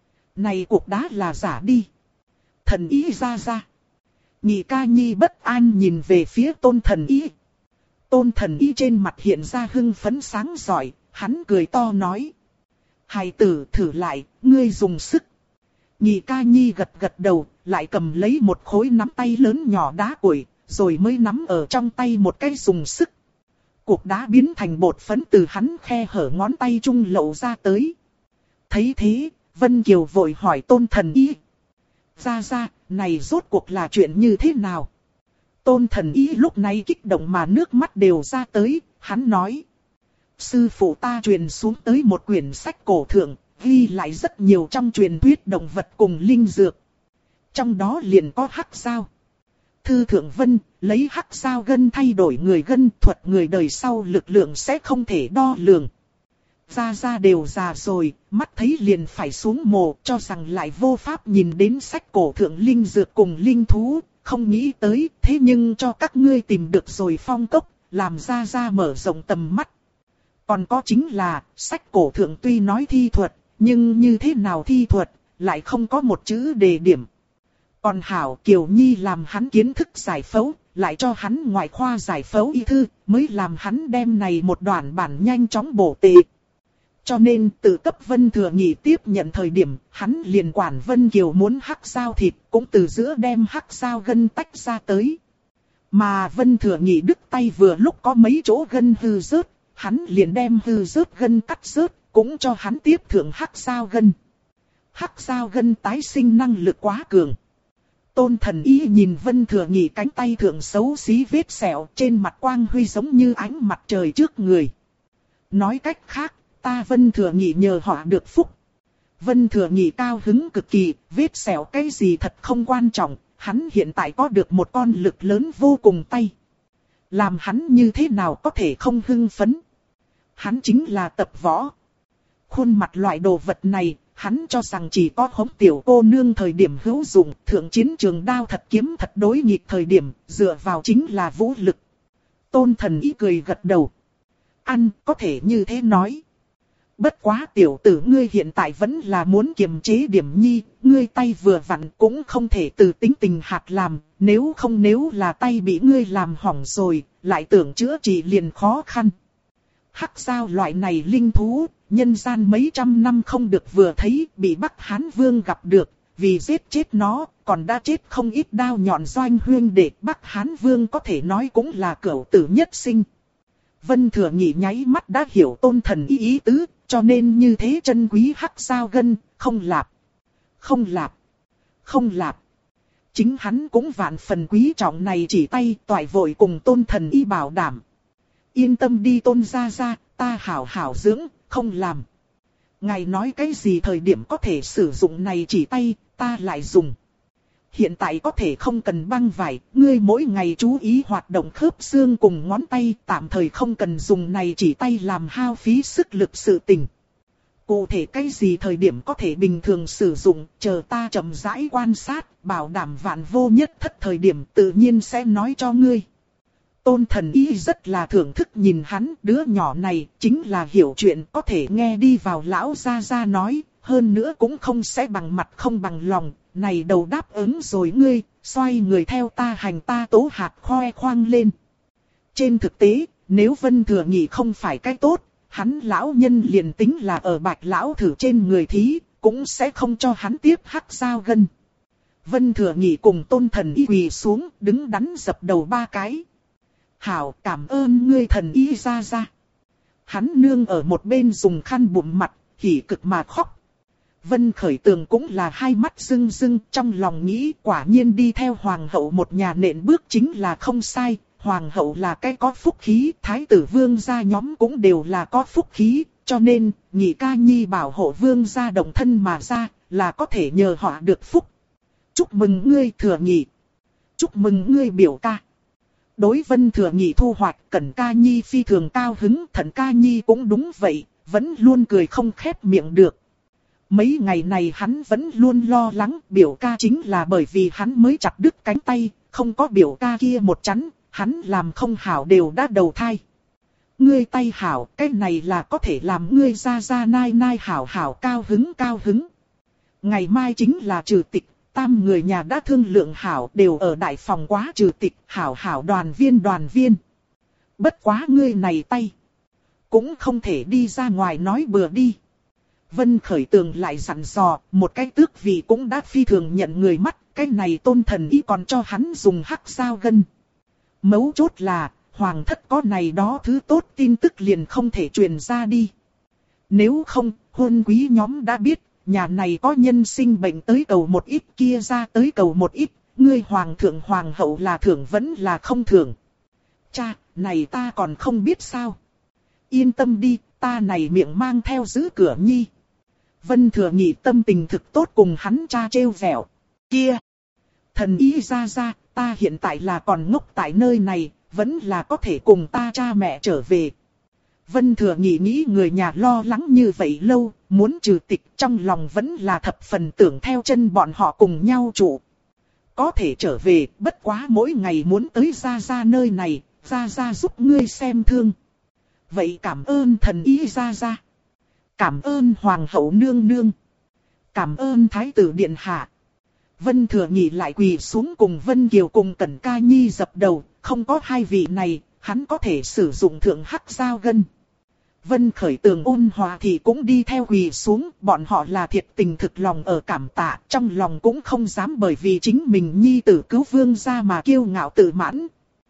S1: này cuộc đá là giả đi. Thần Y ra. Nhị ca nhi bất an nhìn về phía Tôn Thần Y. Tôn Thần Y trên mặt hiện ra hưng phấn sáng giỏi, hắn cười to nói. Hài tử thử lại, ngươi dùng sức. Nhị ca nhi gật đầu, lại cầm lấy một khối nắm tay lớn nhỏ đá cuội, rồi mới nắm ở trong tay một cái dùng sức. Cục đá biến thành bột phấn từ hắn khe hở ngón tay trung lậu ra tới. Thấy thế, Vân Kiều vội hỏi Tôn Thần Y. Ra, này rốt cuộc là chuyện như thế nào? Tôn Thần Y lúc này kích động mà nước mắt đều ra tới, hắn nói. Sư phụ ta truyền xuống tới một quyển sách cổ thượng, ghi lại rất nhiều trong truyền thuyết động vật cùng linh dược. Trong đó liền có hắc sao. Thư thượng vân, lấy hắc sao gân thay đổi người gân, thuật người đời sau lực lượng sẽ không thể đo lường. Ra đều già rồi, mắt thấy liền phải xuống mồ, cho rằng lại vô pháp nhìn đến sách cổ thượng linh dược cùng linh thú, không nghĩ tới, thế nhưng cho các ngươi tìm được rồi phong cốc, làm ra mở rộng tầm mắt. Còn có chính là, sách cổ thượng tuy nói thi thuật, nhưng như thế nào thi thuật, lại không có một chữ đề điểm. Còn Hảo Kiều Nhi làm hắn kiến thức giải phẫu, lại cho hắn ngoại khoa giải phẫu y thư, mới làm hắn đem này một đoạn bản nhanh chóng bổ tề. Cho nên từ cấp Vân Thừa Nhị tiếp nhận thời điểm, hắn liền quản Vân Kiều muốn hắc sao thịt, cũng từ giữa đem hắc sao gân tách ra tới. Mà Vân Thừa Nhị đứt tay vừa lúc có mấy chỗ gân hư rớt, hắn liền đem hư rớt gân cắt rớt, cũng cho hắn tiếp thượng hắc sao gân. Hắc sao gân tái sinh năng lực quá cường. Tôn Thần Y nhìn Vân Thừa Nhị cánh tay thượng xấu xí vết sẹo, trên mặt quang huy giống như ánh mặt trời trước người. Nói cách khác, ta Vân Thừa Nhị nhờ họ được phúc. Vân Thừa Nhị cao hứng cực kỳ, vết sẹo cái gì thật không quan trọng, hắn hiện tại có được một con lực lớn vô cùng tay. Làm hắn như thế nào có thể không hưng phấn. Hắn chính là tập võ. Khuôn mặt loại đồ vật này, hắn cho rằng chỉ có hống tiểu cô nương thời điểm hữu dụng, thượng chiến trường đao thật kiếm thật đối nghịch thời điểm, dựa vào chính là vũ lực. Tôn Thần Y cười gật đầu. Ăn, có thể như thế nói. Bất quá tiểu tử ngươi hiện tại vẫn là muốn kiềm chế điểm nhi, ngươi tay vừa vặn cũng không thể từ tính tình hạt làm, nếu là tay bị ngươi làm hỏng rồi, lại tưởng chữa trị liền khó khăn. Hắc giao loại này linh thú, nhân gian mấy trăm năm không được vừa thấy, bị Bắc Hán Vương gặp được, vì giết chết nó, còn đã chết không ít đao nhọn doanh huyên đệ. Bắc Hán Vương có thể nói cũng là cửu tử nhất sinh. Vân Thừa Nhị nháy mắt đã hiểu Tôn Thần ý tứ, cho nên như thế chân quý hắc giao gân, không lạp. Chính hắn cũng vạn phần quý trọng này chỉ tay, toại vội cùng Tôn Thần y bảo đảm. Yên tâm đi Tôn gia gia, ta hảo hảo dưỡng, không làm. Ngài nói cái gì thời điểm có thể sử dụng này chỉ tay, ta lại dùng. Hiện tại có thể không cần băng vải, ngươi mỗi ngày chú ý hoạt động khớp xương cùng ngón tay, tạm thời không cần dùng này chỉ tay làm hao phí sức lực sự tình. Cụ thể cái gì thời điểm có thể bình thường sử dụng, chờ ta chậm rãi quan sát, bảo đảm vạn vô nhất thất thời điểm tự nhiên sẽ nói cho ngươi. Tôn Thần y rất là thưởng thức nhìn hắn, đứa nhỏ này chính là hiểu chuyện, có thể nghe đi vào lão gia gia nói, hơn nữa cũng không sẽ bằng mặt không bằng lòng, này đầu đáp ứng rồi ngươi, xoay người theo ta hành ta tố hạt khoe khoang lên. Trên thực tế, nếu Vân Thừa Nhị không phải cái tốt, hắn lão nhân liền tính là ở Bạch lão thử trên người thí, cũng sẽ không cho hắn tiếp hắc giao gân. Vân Thừa Nhị cùng Tôn Thần y quỳ xuống, đứng đắn dập đầu 3 cái. Hảo, cảm ơn ngươi Thần y gia gia. Hắn nương ở một bên dùng khăn bụm mặt, hỉ cực mà khóc. Vân Khởi Tường cũng là hai mắt rưng rưng, trong lòng nghĩ quả nhiên đi theo hoàng hậu một nhà nện bước chính là không sai. Hoàng hậu là cái có phúc khí, thái tử vương gia nhóm cũng đều là có phúc khí, cho nên Nhị ca nhi bảo hộ vương gia đồng thân mà ra, là có thể nhờ họ được phúc. Chúc mừng ngươi Thừa Nhị. Chúc mừng ngươi biểu ca. Đối Vân Thừa Nhị thu hoạch, Cẩn ca nhi phi thường cao hứng, Thận ca nhi cũng đúng vậy, vẫn luôn cười không khép miệng được. Mấy ngày này hắn vẫn luôn lo lắng, biểu ca chính là bởi vì hắn mới chặt đứt cánh tay, không có biểu ca kia một chắn, hắn làm không hảo đều đã đầu thai. Ngươi tay hảo, cái này là có thể làm ngươi ra ra nai nai hảo hảo cao hứng cao hứng. Ngày mai chính là trừ tịch, tam người nhà đã thương lượng hảo đều ở đại phòng quá trừ tịch, hảo hảo đoàn viên. Bất quá ngươi này tay, cũng không thể đi ra ngoài nói bừa đi. Vân Khởi Tường lại dặn dò, một cái tước vị cũng đã phi thường nhận người mắt, cái này Tôn Thần y còn cho hắn dùng hắc giao gân. Mấu chốt là, hoàng thất có này đó thứ tốt tin tức liền không thể truyền ra đi. Nếu không, hôn quý nhóm đã biết, nhà này có nhân sinh bệnh tới cầu một ít kia ra tới cầu một ít, ngươi hoàng thượng hoàng hậu là thưởng vẫn là không thưởng. Cha, này ta còn không biết sao. Yên tâm đi, ta này miệng mang theo giữ cửa nhi. Vân Thừa Nhị tâm tình thực tốt cùng hắn cha trêu vẻo. Kia! Thần y ra, ta hiện tại là còn ngốc tại nơi này, vẫn là có thể cùng ta cha mẹ trở về. Vân Thừa Nhị nghĩ người nhà lo lắng như vậy lâu, muốn trừ tịch trong lòng vẫn là thập phần tưởng theo chân bọn họ cùng nhau trụ. Có thể trở về, bất quá mỗi ngày muốn tới ra nơi này, ra giúp ngươi xem thương. Vậy cảm ơn thần y ra. Cảm ơn hoàng hậu nương nương. Cảm ơn thái tử điện hạ. Vân Thừa Nhị lại quỳ xuống cùng Vân Kiều cùng Cẩn ca nhi dập đầu, không có hai vị này, hắn có thể sử dụng thượng hắc giao gân. Vân Khởi Tường ôn hòa thì cũng đi theo quỳ xuống, bọn họ là thiệt tình thực lòng ở cảm tạ, trong lòng cũng không dám bởi vì chính mình nhi tử cứu vương gia mà kiêu ngạo tự mãn.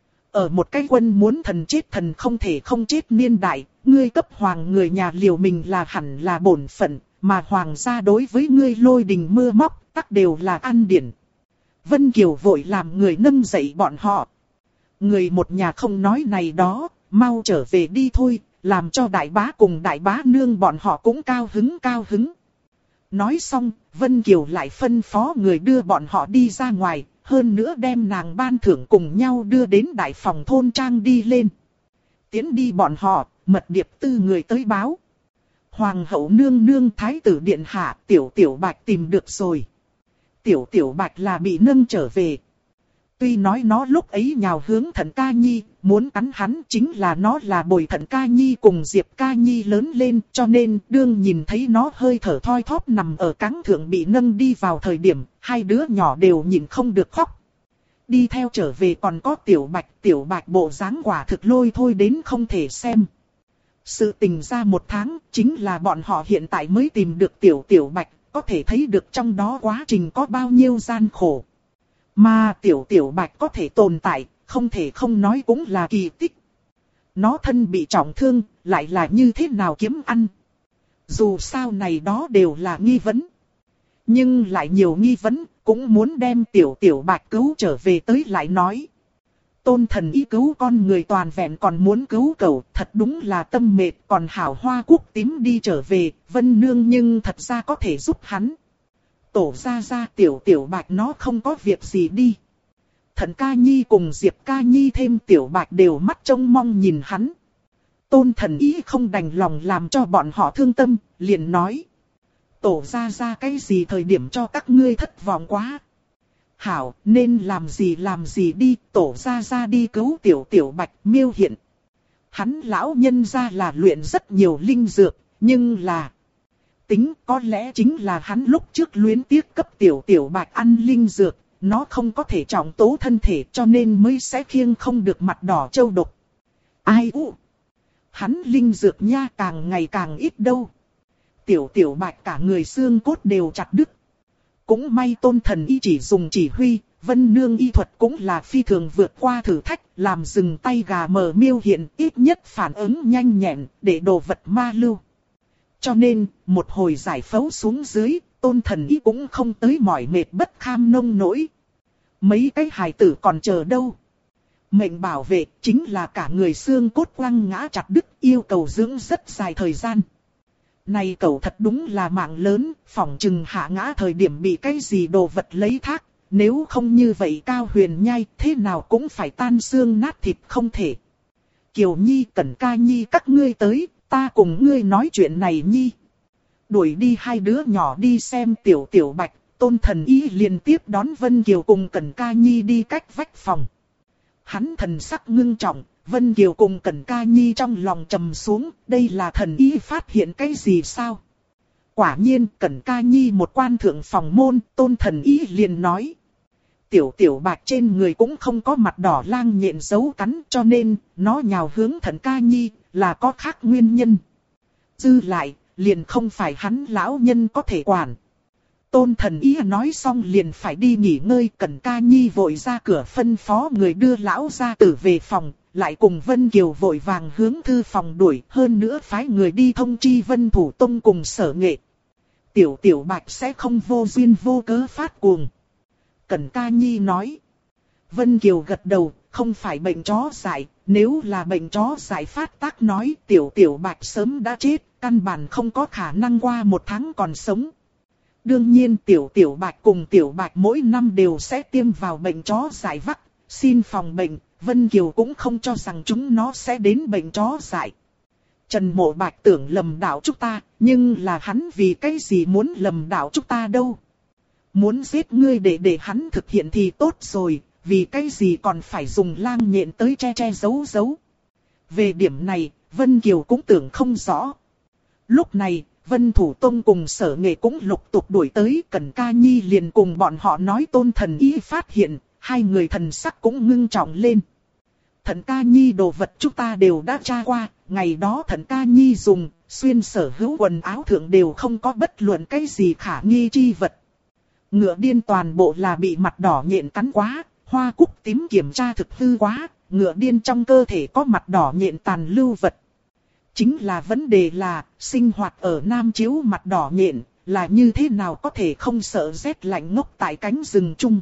S1: Ở một cái quân muốn thần chết thần không thể không chết niên đại, ngươi cấp hoàng người nhà liều mình là hẳn là bổn phận, mà hoàng gia đối với ngươi lôi đình mưa móc, tắc đều là an điển. Vân Kiều vội làm người nâng dậy bọn họ. Người một nhà không nói này đó, mau trở về đi thôi, làm cho đại bá cùng đại bá nương bọn họ cũng cao hứng. Nói xong, Vân Kiều lại phân phó người đưa bọn họ đi ra ngoài, hơn nữa đem nàng ban thưởng cùng nhau đưa đến đại phòng thôn trang đi lên. Tiến đi bọn họ, mật điệp tư người tới báo. Hoàng hậu nương nương thái tử điện hạ tiểu bạch tìm được rồi. Tiểu bạch là bị nâng trở về. Tuy nói nó lúc ấy nhào hướng Thận Ca Nhi, muốn cắn hắn, chính là nó là bồi Thận Ca Nhi cùng Diệp Ca Nhi lớn lên, cho nên đương nhìn thấy nó hơi thở thoi thóp nằm ở cáng thượng bị nâng đi vào thời điểm, hai đứa nhỏ đều nhìn không được khóc. Đi theo trở về còn có Tiểu Bạch bộ dáng quả thực lôi thôi đến không thể xem. Sự tình ra một tháng, chính là bọn họ hiện tại mới tìm được Tiểu Bạch, có thể thấy được trong đó quá trình có bao nhiêu gian khổ. Mà Tiểu Bạch có thể tồn tại, không thể không nói cũng là kỳ tích. Nó thân bị trọng thương, lại là như thế nào kiếm ăn. Dù sao này đó đều là nghi vấn. Nhưng lại nhiều nghi vấn, cũng muốn đem Tiểu Bạch cứu trở về tới lại nói. Tôn Thần Y cứu con người toàn vẹn còn muốn cứu cậu, thật đúng là tâm mệt, còn hảo Hoa Quốc Tím đi trở về, Vân Nương nhưng thật ra có thể giúp hắn. Tổ ra Tiểu Bạch nó không có việc gì đi. Thận Ca Nhi cùng Diệp Ca Nhi thêm Tiểu Bạch đều mắt trông mong nhìn hắn. Tôn Thần Y không đành lòng làm cho bọn họ thương tâm, liền nói. Tổ ra cái gì thời điểm cho các ngươi thất vọng quá. Hảo, nên làm gì đi, tổ ra đi cứu Tiểu Bạch miêu hiện. Hắn lão nhân ra là luyện rất nhiều linh dược, nhưng là... Tính có lẽ chính là hắn lúc trước luyến tiếc cấp Tiểu Bạch ăn linh dược, nó không có thể trọng tố thân thể cho nên mới sẽ khiêng không được mặt đỏ châu độc. Ai u? Hắn linh dược nha càng ngày càng ít đâu. Tiểu Bạch cả người xương cốt đều chặt đứt. Cũng may Tôn Thần Y chỉ dùng chỉ huy, Vân Nương y thuật cũng là phi thường vượt qua thử thách, làm dừng tay gà mờ miêu hiện ít nhất phản ứng nhanh nhẹn, để đồ vật ma lưu. Cho nên, một hồi giải phẫu xuống dưới, Tôn Thần Y cũng không tới mỏi mệt bất kham nông nỗi. Mấy cái hài tử còn chờ đâu. Mệnh bảo vệ chính là cả người xương cốt quăng ngã chặt đứt, yêu cầu dưỡng rất dài thời gian. Này cậu thật đúng là mạng lớn, phỏng chừng hạ ngã thời điểm bị cái gì đồ vật lấy thác. Nếu không như vậy Cao Huyền nhai thế nào cũng phải tan xương nát thịt không thể. Kiều Nhi, Cẩn Ca Nhi các ngươi tới, ta cùng ngươi nói chuyện này Nhi. Đuổi đi hai đứa nhỏ đi xem Tiểu Bạch, Tôn Thần Y liền tiếp đón Vân Kiều cùng Cẩn Ca Nhi đi cách vách phòng. Hắn thần sắc ngưng trọng, Vân Kiều cùng Cẩn Ca Nhi trong lòng trầm xuống, đây là Thần Y phát hiện cái gì sao? Quả nhiên Cẩn Ca Nhi một quan thượng phòng môn, Tôn Thần Y liền nói. Tiểu Bạch trên người cũng không có mặt đỏ lang nhện dấu cắn cho nên nó nhào hướng Thận Ca Nhi là có khác nguyên nhân. Dư lại, liền không phải hắn lão nhân có thể quản. Tôn Thần Y nói xong liền phải đi nghỉ ngơi, Cẩn Ca Nhi vội ra cửa phân phó người đưa lão gia tử về phòng, lại cùng Vân Kiều vội vàng hướng thư phòng đuổi, hơn nữa phái người đi thông chi Vân Thủ Tông cùng Sở Nghệ. Tiểu Bạch sẽ không vô duyên vô cớ phát cuồng. Cẩn Ca Nhi nói. Vân Kiều gật đầu, không phải bệnh chó dại, nếu là bệnh chó dại phát tác nói Tiểu Bạch sớm đã chết, căn bản không có khả năng qua một tháng còn sống. Đương nhiên Tiểu Bạch cùng Tiểu Bạch mỗi năm đều sẽ tiêm vào bệnh chó dại vắc, xin phòng bệnh, Vân Kiều cũng không cho rằng chúng nó sẽ đến bệnh chó dại. Trần Mộ Bạch tưởng lầm đạo chúng ta, nhưng là hắn vì cái gì muốn lầm đạo chúng ta đâu. Muốn giết ngươi để hắn thực hiện thì tốt rồi, vì cái gì còn phải dùng lang nhện tới che giấu. Về điểm này, Vân Kiều cũng tưởng không rõ. Lúc này, Vân Thủ Tông cùng Sở Nghệ cũng lục tục đuổi tới, Cẩn Ca Nhi liền cùng bọn họ nói Tôn Thần Y phát hiện, hai người thần sắc cũng ngưng trọng lên. Thận Ca Nhi đồ vật chúng ta đều đã tra qua, ngày đó Thận Ca Nhi dùng, xuyên sở hữu quần áo thượng đều không có bất luận cái gì khả nghi chi vật. Ngựa điên toàn bộ là bị mặt đỏ nhện cắn quá, Hoa Cúc Tím kiểm tra thực hư quá, ngựa điên trong cơ thể có mặt đỏ nhện tàn lưu vật. Chính là vấn đề là, sinh hoạt ở Nam Chiếu mặt đỏ nhện, là như thế nào có thể không sợ rét lạnh ngốc tại cánh rừng chung.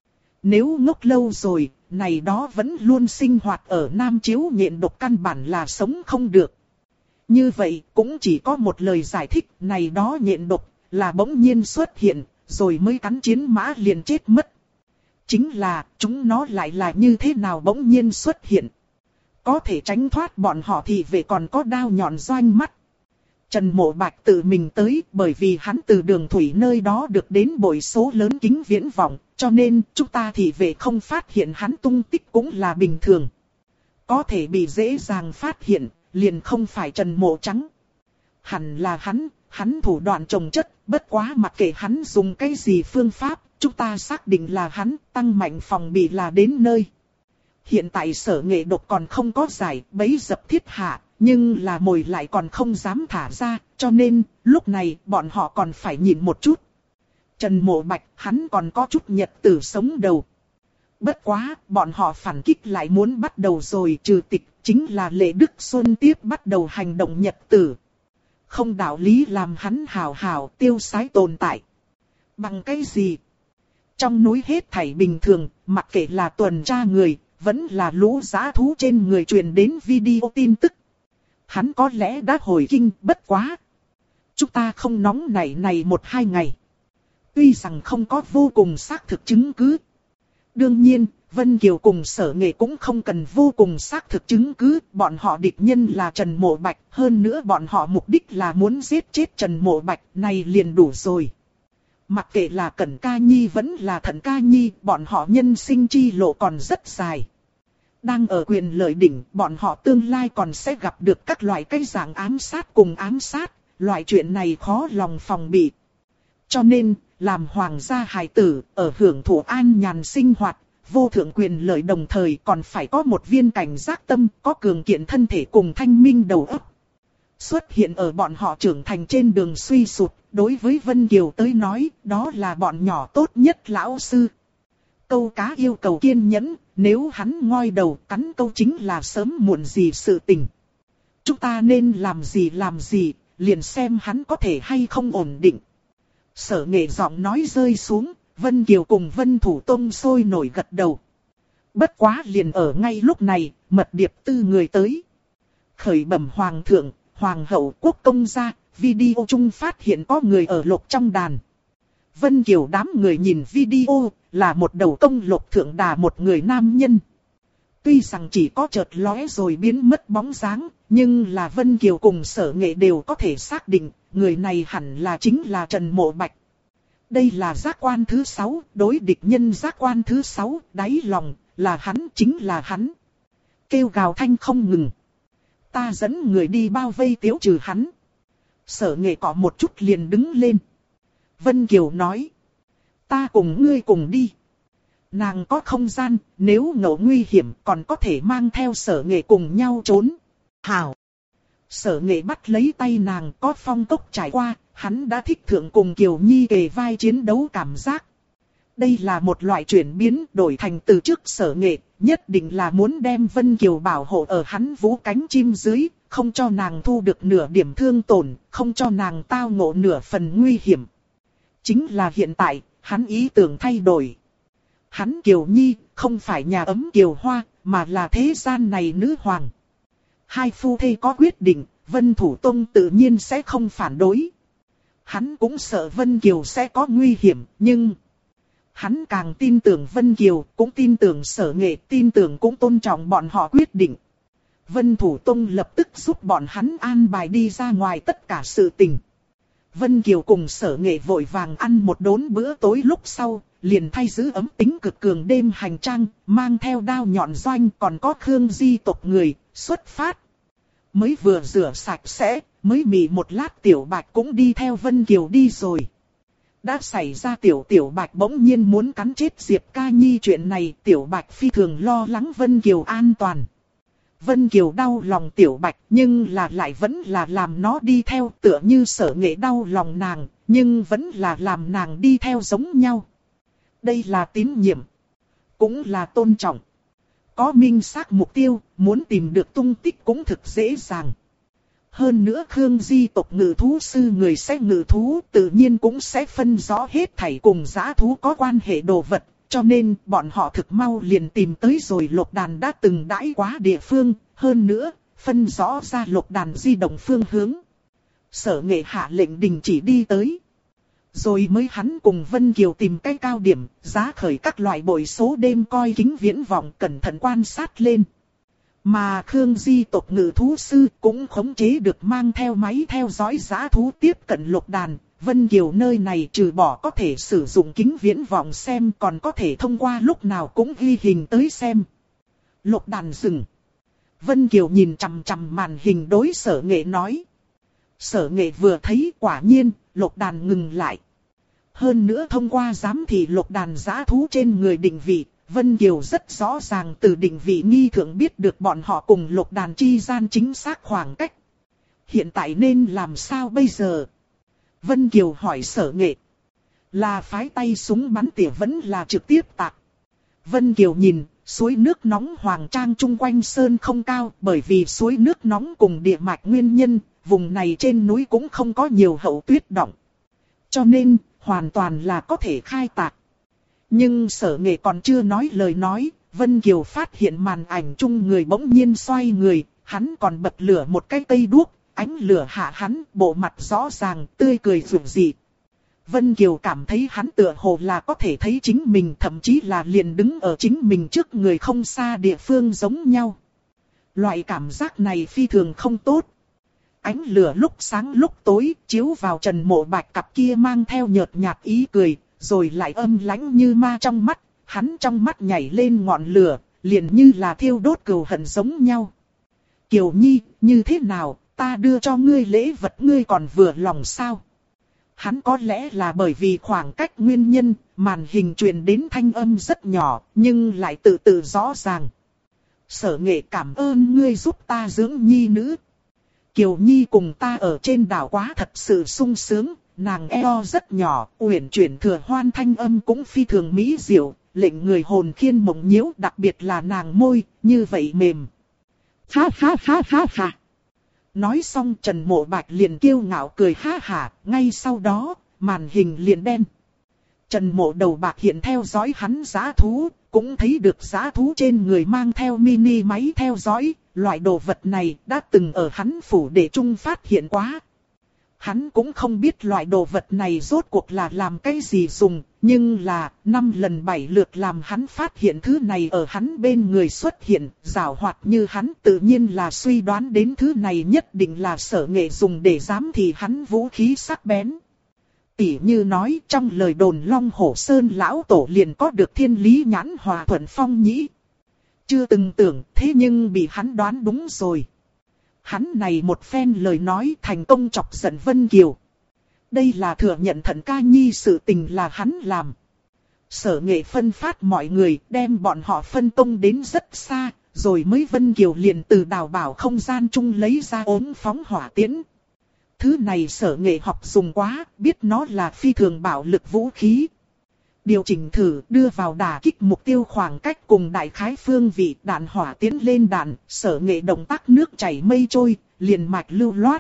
S1: Nếu ngốc lâu rồi, này đó vẫn luôn sinh hoạt ở Nam Chiếu nhện độc căn bản là sống không được. Như vậy, cũng chỉ có một lời giải thích, này đó nhện độc, là bỗng nhiên xuất hiện, rồi mới cắn chiến mã liền chết mất. Chính là, chúng nó lại là như thế nào bỗng nhiên xuất hiện. Có thể tránh thoát bọn họ thì về còn có đao nhọn doanh mắt. Trần Mộ Bạch tự mình tới bởi vì hắn từ đường thủy nơi đó được đến bội số lớn kính viễn vọng, Cho nên chúng ta thị vệ không phát hiện hắn tung tích cũng là bình thường. Có thể bị dễ dàng phát hiện, liền không phải Trần Mộ Trắng. Hẳn là hắn thủ đoạn trồng chất, bất quá mặc kệ hắn dùng cái gì phương pháp, chúng ta xác định là hắn tăng mạnh phòng bị là đến nơi. Hiện tại Sở Nghệ độc còn không có giải, bẫy dập thiết hạ, nhưng là mồi lại còn không dám thả ra, cho nên lúc này bọn họ còn phải nhịn một chút. Trần Mộ Bạch hắn còn có chút nhật tử sống đầu. Bất quá, bọn họ phản kích lại muốn bắt đầu rồi, trừ tịch chính là Lệ Đức Xuân tiếp bắt đầu hành động nhật tử. Không đạo lý làm hắn hào hào tiêu sái tồn tại. Bằng cái gì? Trong núi hết thảy bình thường, mặc kệ là tuần tra người, vẫn là lũ dã thú trên người truyền đến video tin tức. Hắn có lẽ đã hồi kinh, bất quá. Chúng ta không nóng nảy này 1-2 ngày. Tuy rằng không có vô cùng xác thực chứng cứ. Đương nhiên, Vân Kiều cùng Sở Nghệ cũng không cần vô cùng xác thực chứng cứ. Bọn họ địch nhân là Trần Mộ Bạch. Hơn nữa bọn họ mục đích là muốn giết chết Trần Mộ Bạch. Này liền đủ rồi. Mặc kệ là Cẩn Ca Nhi vẫn là Thận Ca Nhi, bọn họ nhân sinh chi lộ còn rất dài. Đang ở quyền lợi đỉnh, bọn họ tương lai còn sẽ gặp được các loại cái dạng ám sát cùng ám sát. Loại chuyện này khó lòng phòng bị. Cho nên, làm hoàng gia hài tử, ở hưởng thụ an nhàn sinh hoạt, vô thượng quyền lợi đồng thời còn phải có một viên cảnh giác tâm, có cường kiện thân thể cùng thanh minh đầu óc. Xuất hiện ở bọn họ trưởng thành trên đường suy sụp, đối với Vân Kiều tới nói, đó là bọn nhỏ tốt nhất lão sư. Câu cá yêu cầu kiên nhẫn, nếu hắn ngoi đầu cắn câu chính là sớm muộn gì sự tình. Chúng ta nên làm gì, liền xem hắn có thể hay không ổn định. Sở Nghệ giọng nói rơi xuống, Vân Kiều cùng Vân Thủ Tông sôi nổi gật đầu. Bất quá liền ở ngay lúc này, mật điệp tư người tới. Khởi bẩm hoàng thượng, hoàng hậu quốc công gia, video chung phát hiện có người ở lộc trong đàn. Vân Kiều đám người nhìn video, là một đầu công lộc thượng đà một người nam nhân. Tuy rằng chỉ có chợt lóe rồi biến mất bóng dáng, nhưng là Vân Kiều cùng Sở Nghệ đều có thể xác định, người này hẳn là chính là Trần Mộ Bạch. Đây là giác quan thứ 6, đối địch nhân giác quan thứ 6, đáy lòng, là hắn chính là hắn. Kêu gào thanh không ngừng. Ta dẫn người đi bao vây tiếu trừ hắn. Sở Nghệ có một chút liền đứng lên. Vân Kiều nói. Ta cùng ngươi cùng đi. Nàng có không gian, nếu ngẫu nguy hiểm còn có thể mang theo Sở Nghệ cùng nhau trốn. Hảo. Sở Nghệ bắt lấy tay nàng, có phong tốc trải qua, hắn đã thích thượng cùng Kiều Nhi kề vai chiến đấu cảm giác. Đây là một loại chuyển biến đổi thành từ trước Sở Nghệ, nhất định là muốn đem Vân Kiều bảo hộ ở hắn vũ cánh chim dưới, không cho nàng thu được nửa điểm thương tổn, không cho nàng tao ngộ nửa phần nguy hiểm. Chính là hiện tại, hắn ý tưởng thay đổi. Hắn Kiều Nhi, không phải nhà ấm Kiều Hoa, mà là thế gian này nữ hoàng. Hai phu thê có quyết định, Vân Thủ Tông tự nhiên sẽ không phản đối. Hắn cũng sợ Vân Kiều sẽ có nguy hiểm, nhưng hắn càng tin tưởng Vân Kiều, cũng tin tưởng Sở Nghệ, tin tưởng cũng tôn trọng bọn họ quyết định. Vân Thủ Tông lập tức giúp bọn hắn an bài đi ra ngoài tất cả sự tình. Vân Kiều cùng Sở Nghệ vội vàng ăn một đốn bữa tối lúc sau, liền thay giữ ấm tính cực cường đêm hành trang, mang theo đao nhọn doanh còn có Khương Di tộc người, xuất phát. Mới vừa rửa sạch sẽ, mới mì một lát Tiểu Bạch cũng đi theo Vân Kiều đi rồi. Đã xảy ra Tiểu Bạch bỗng nhiên muốn cắn chết Diệp Ca Nhi chuyện này, Tiểu Bạch phi thường lo lắng Vân Kiều an toàn. Vân Kiều đau lòng Tiểu Bạch nhưng là lại vẫn là làm nó đi theo, tựa như Sở Nghệ đau lòng nàng, nhưng vẫn là làm nàng đi theo giống nhau. Đây là tín nhiệm, cũng là tôn trọng. Có minh xác mục tiêu, muốn tìm được tung tích cũng thực dễ dàng. Hơn nữa Khương Di tộc ngự thú sư người sẽ ngự thú, tự nhiên cũng sẽ phân rõ hết thảy cùng dã thú có quan hệ đồ vật. Cho nên bọn họ thực mau liền tìm tới rồi lộc đàn đã từng đãi quá địa phương. Hơn nữa, phân rõ ra lộc đàn di động phương hướng. Sở Nghệ hạ lệnh đình chỉ đi tới. Rồi mới hắn cùng Vân Kiều tìm cái cao điểm, giá khởi các loại bội số đêm coi kính viễn vọng cẩn thận quan sát lên. Mà Khương Di tộc ngự thú sư cũng khống chế được mang theo máy theo dõi dã thú tiếp cận lộc đàn, Vân Kiều nơi này trừ bỏ có thể sử dụng kính viễn vọng xem còn có thể thông qua lúc nào cũng ghi hình tới xem. Lục đàn dừng. Vân Kiều nhìn chằm chằm màn hình đối Sở Nghệ nói. Sở Nghệ vừa thấy quả nhiên, lục đàn ngừng lại. Hơn nữa thông qua giám thị lục đàn dã thú trên người định vị, Vân Kiều rất rõ ràng từ định vị nghi thượng biết được bọn họ cùng lục đàn chi gian chính xác khoảng cách. Hiện tại nên làm sao bây giờ? Vân Kiều hỏi Sở Nghệ. Là phái tay súng bắn tỉa vẫn là trực tiếp tạc? Vân Kiều nhìn, suối nước nóng Hoàng Trang chung quanh sơn không cao, bởi vì suối nước nóng cùng địa mạch nguyên nhân, vùng này trên núi cũng không có nhiều hậu tuyết động. Cho nên, hoàn toàn là có thể khai tạc. Nhưng Sở Nghệ còn chưa nói lời nói, Vân Kiều phát hiện màn ảnh chung người bỗng nhiên xoay người, hắn còn bật lửa một cái cây đuốc, ánh lửa hạ hắn, bộ mặt rõ ràng, tươi cười rực rỡ. Vân Kiều cảm thấy hắn tựa hồ là có thể thấy chính mình, thậm chí là liền đứng ở chính mình trước người không xa địa phương giống nhau. Loại cảm giác này phi thường không tốt. Ánh lửa lúc sáng lúc tối, chiếu vào Trần Mộ Bạch cặp kia mang theo nhợt nhạt ý cười, rồi lại âm lãnh như ma trong mắt, hắn trong mắt nhảy lên ngọn lửa, liền như là thiêu đốt cừu hận giống nhau. Kiều Nhi, như thế nào, ta đưa cho ngươi lễ vật ngươi còn vừa lòng sao? Hắn có lẽ là bởi vì khoảng cách nguyên nhân, màn hình truyền đến thanh âm rất nhỏ, nhưng lại tự tự rõ ràng. Sở Nghệ cảm ơn ngươi giúp ta dưỡng nhi nữ. Kiều Nhi cùng ta ở trên đảo quá thật sự sung sướng, nàng eo rất nhỏ, uyển chuyển thừa hoan thanh âm cũng phi thường mỹ diệu, lệnh người hồn khiên mộng nhiễu, đặc biệt là nàng môi, như vậy mềm. Ha ha ha ha ha. Nói xong Trần Mộ Bạch liền kiêu ngạo cười ha hả, ngay sau đó, màn hình liền đen. Trần Mộ Đầu Bạc hiện theo dõi hắn dã thú, cũng thấy được dã thú trên người mang theo mini máy theo dõi, loại đồ vật này đã từng ở hắn phủ đệ trung phát hiện quá. Hắn cũng không biết loại đồ vật này rốt cuộc là làm cái gì dùng, nhưng là 5 lần 7 lượt làm hắn phát hiện thứ này ở hắn bên người xuất hiện, giảo hoạt như hắn tự nhiên là suy đoán đến thứ này nhất định là Sở Nghệ dùng để giám thị hắn vũ khí sắc bén. Tỉ như nói trong lời đồn Long Hổ Sơn lão tổ liền có được thiên lý nhãn hòa thuận phong nhĩ. Chưa từng tưởng thế nhưng bị hắn đoán đúng rồi. Hắn này một phen lời nói thành công chọc giận Vân Kiều. Đây là thừa nhận Thận Ca Nhi sự tình là hắn làm. Sở Nghệ phân phát mọi người đem bọn họ phân tông đến rất xa, rồi mới Vân Kiều liền từ đào bảo không gian chung lấy ra ốm phóng hỏa tiễn. Thứ này Sở Nghệ học dùng quá, biết nó là phi thường bạo lực vũ khí. Điều chỉnh thử đưa vào đả kích mục tiêu khoảng cách cùng đại khái phương vị đạn hỏa tiến lên đạn, Sở Nghệ động tác nước chảy mây trôi, liền mạch lưu loát.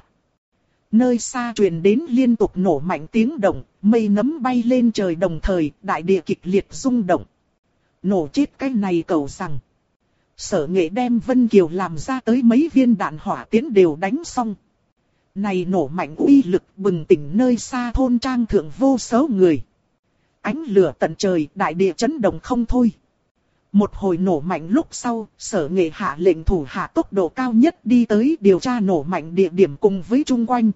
S1: Nơi xa truyền đến liên tục nổ mạnh tiếng động, mây nấm bay lên trời đồng thời, đại địa kịch liệt rung động. Nổ chết cái này cầu rằng. Sở Nghệ đem Vân Kiều làm ra tới mấy viên đạn hỏa tiến đều đánh xong. Này nổ mạnh uy lực bừng tỉnh nơi xa thôn trang thượng vô số người. Ánh lửa tận trời, đại địa chấn động không thôi. Một hồi nổ mạnh lúc sau, Sở Nghệ hạ lệnh thủ hạ tốc độ cao nhất đi tới điều tra nổ mạnh địa điểm cùng với chung quanh.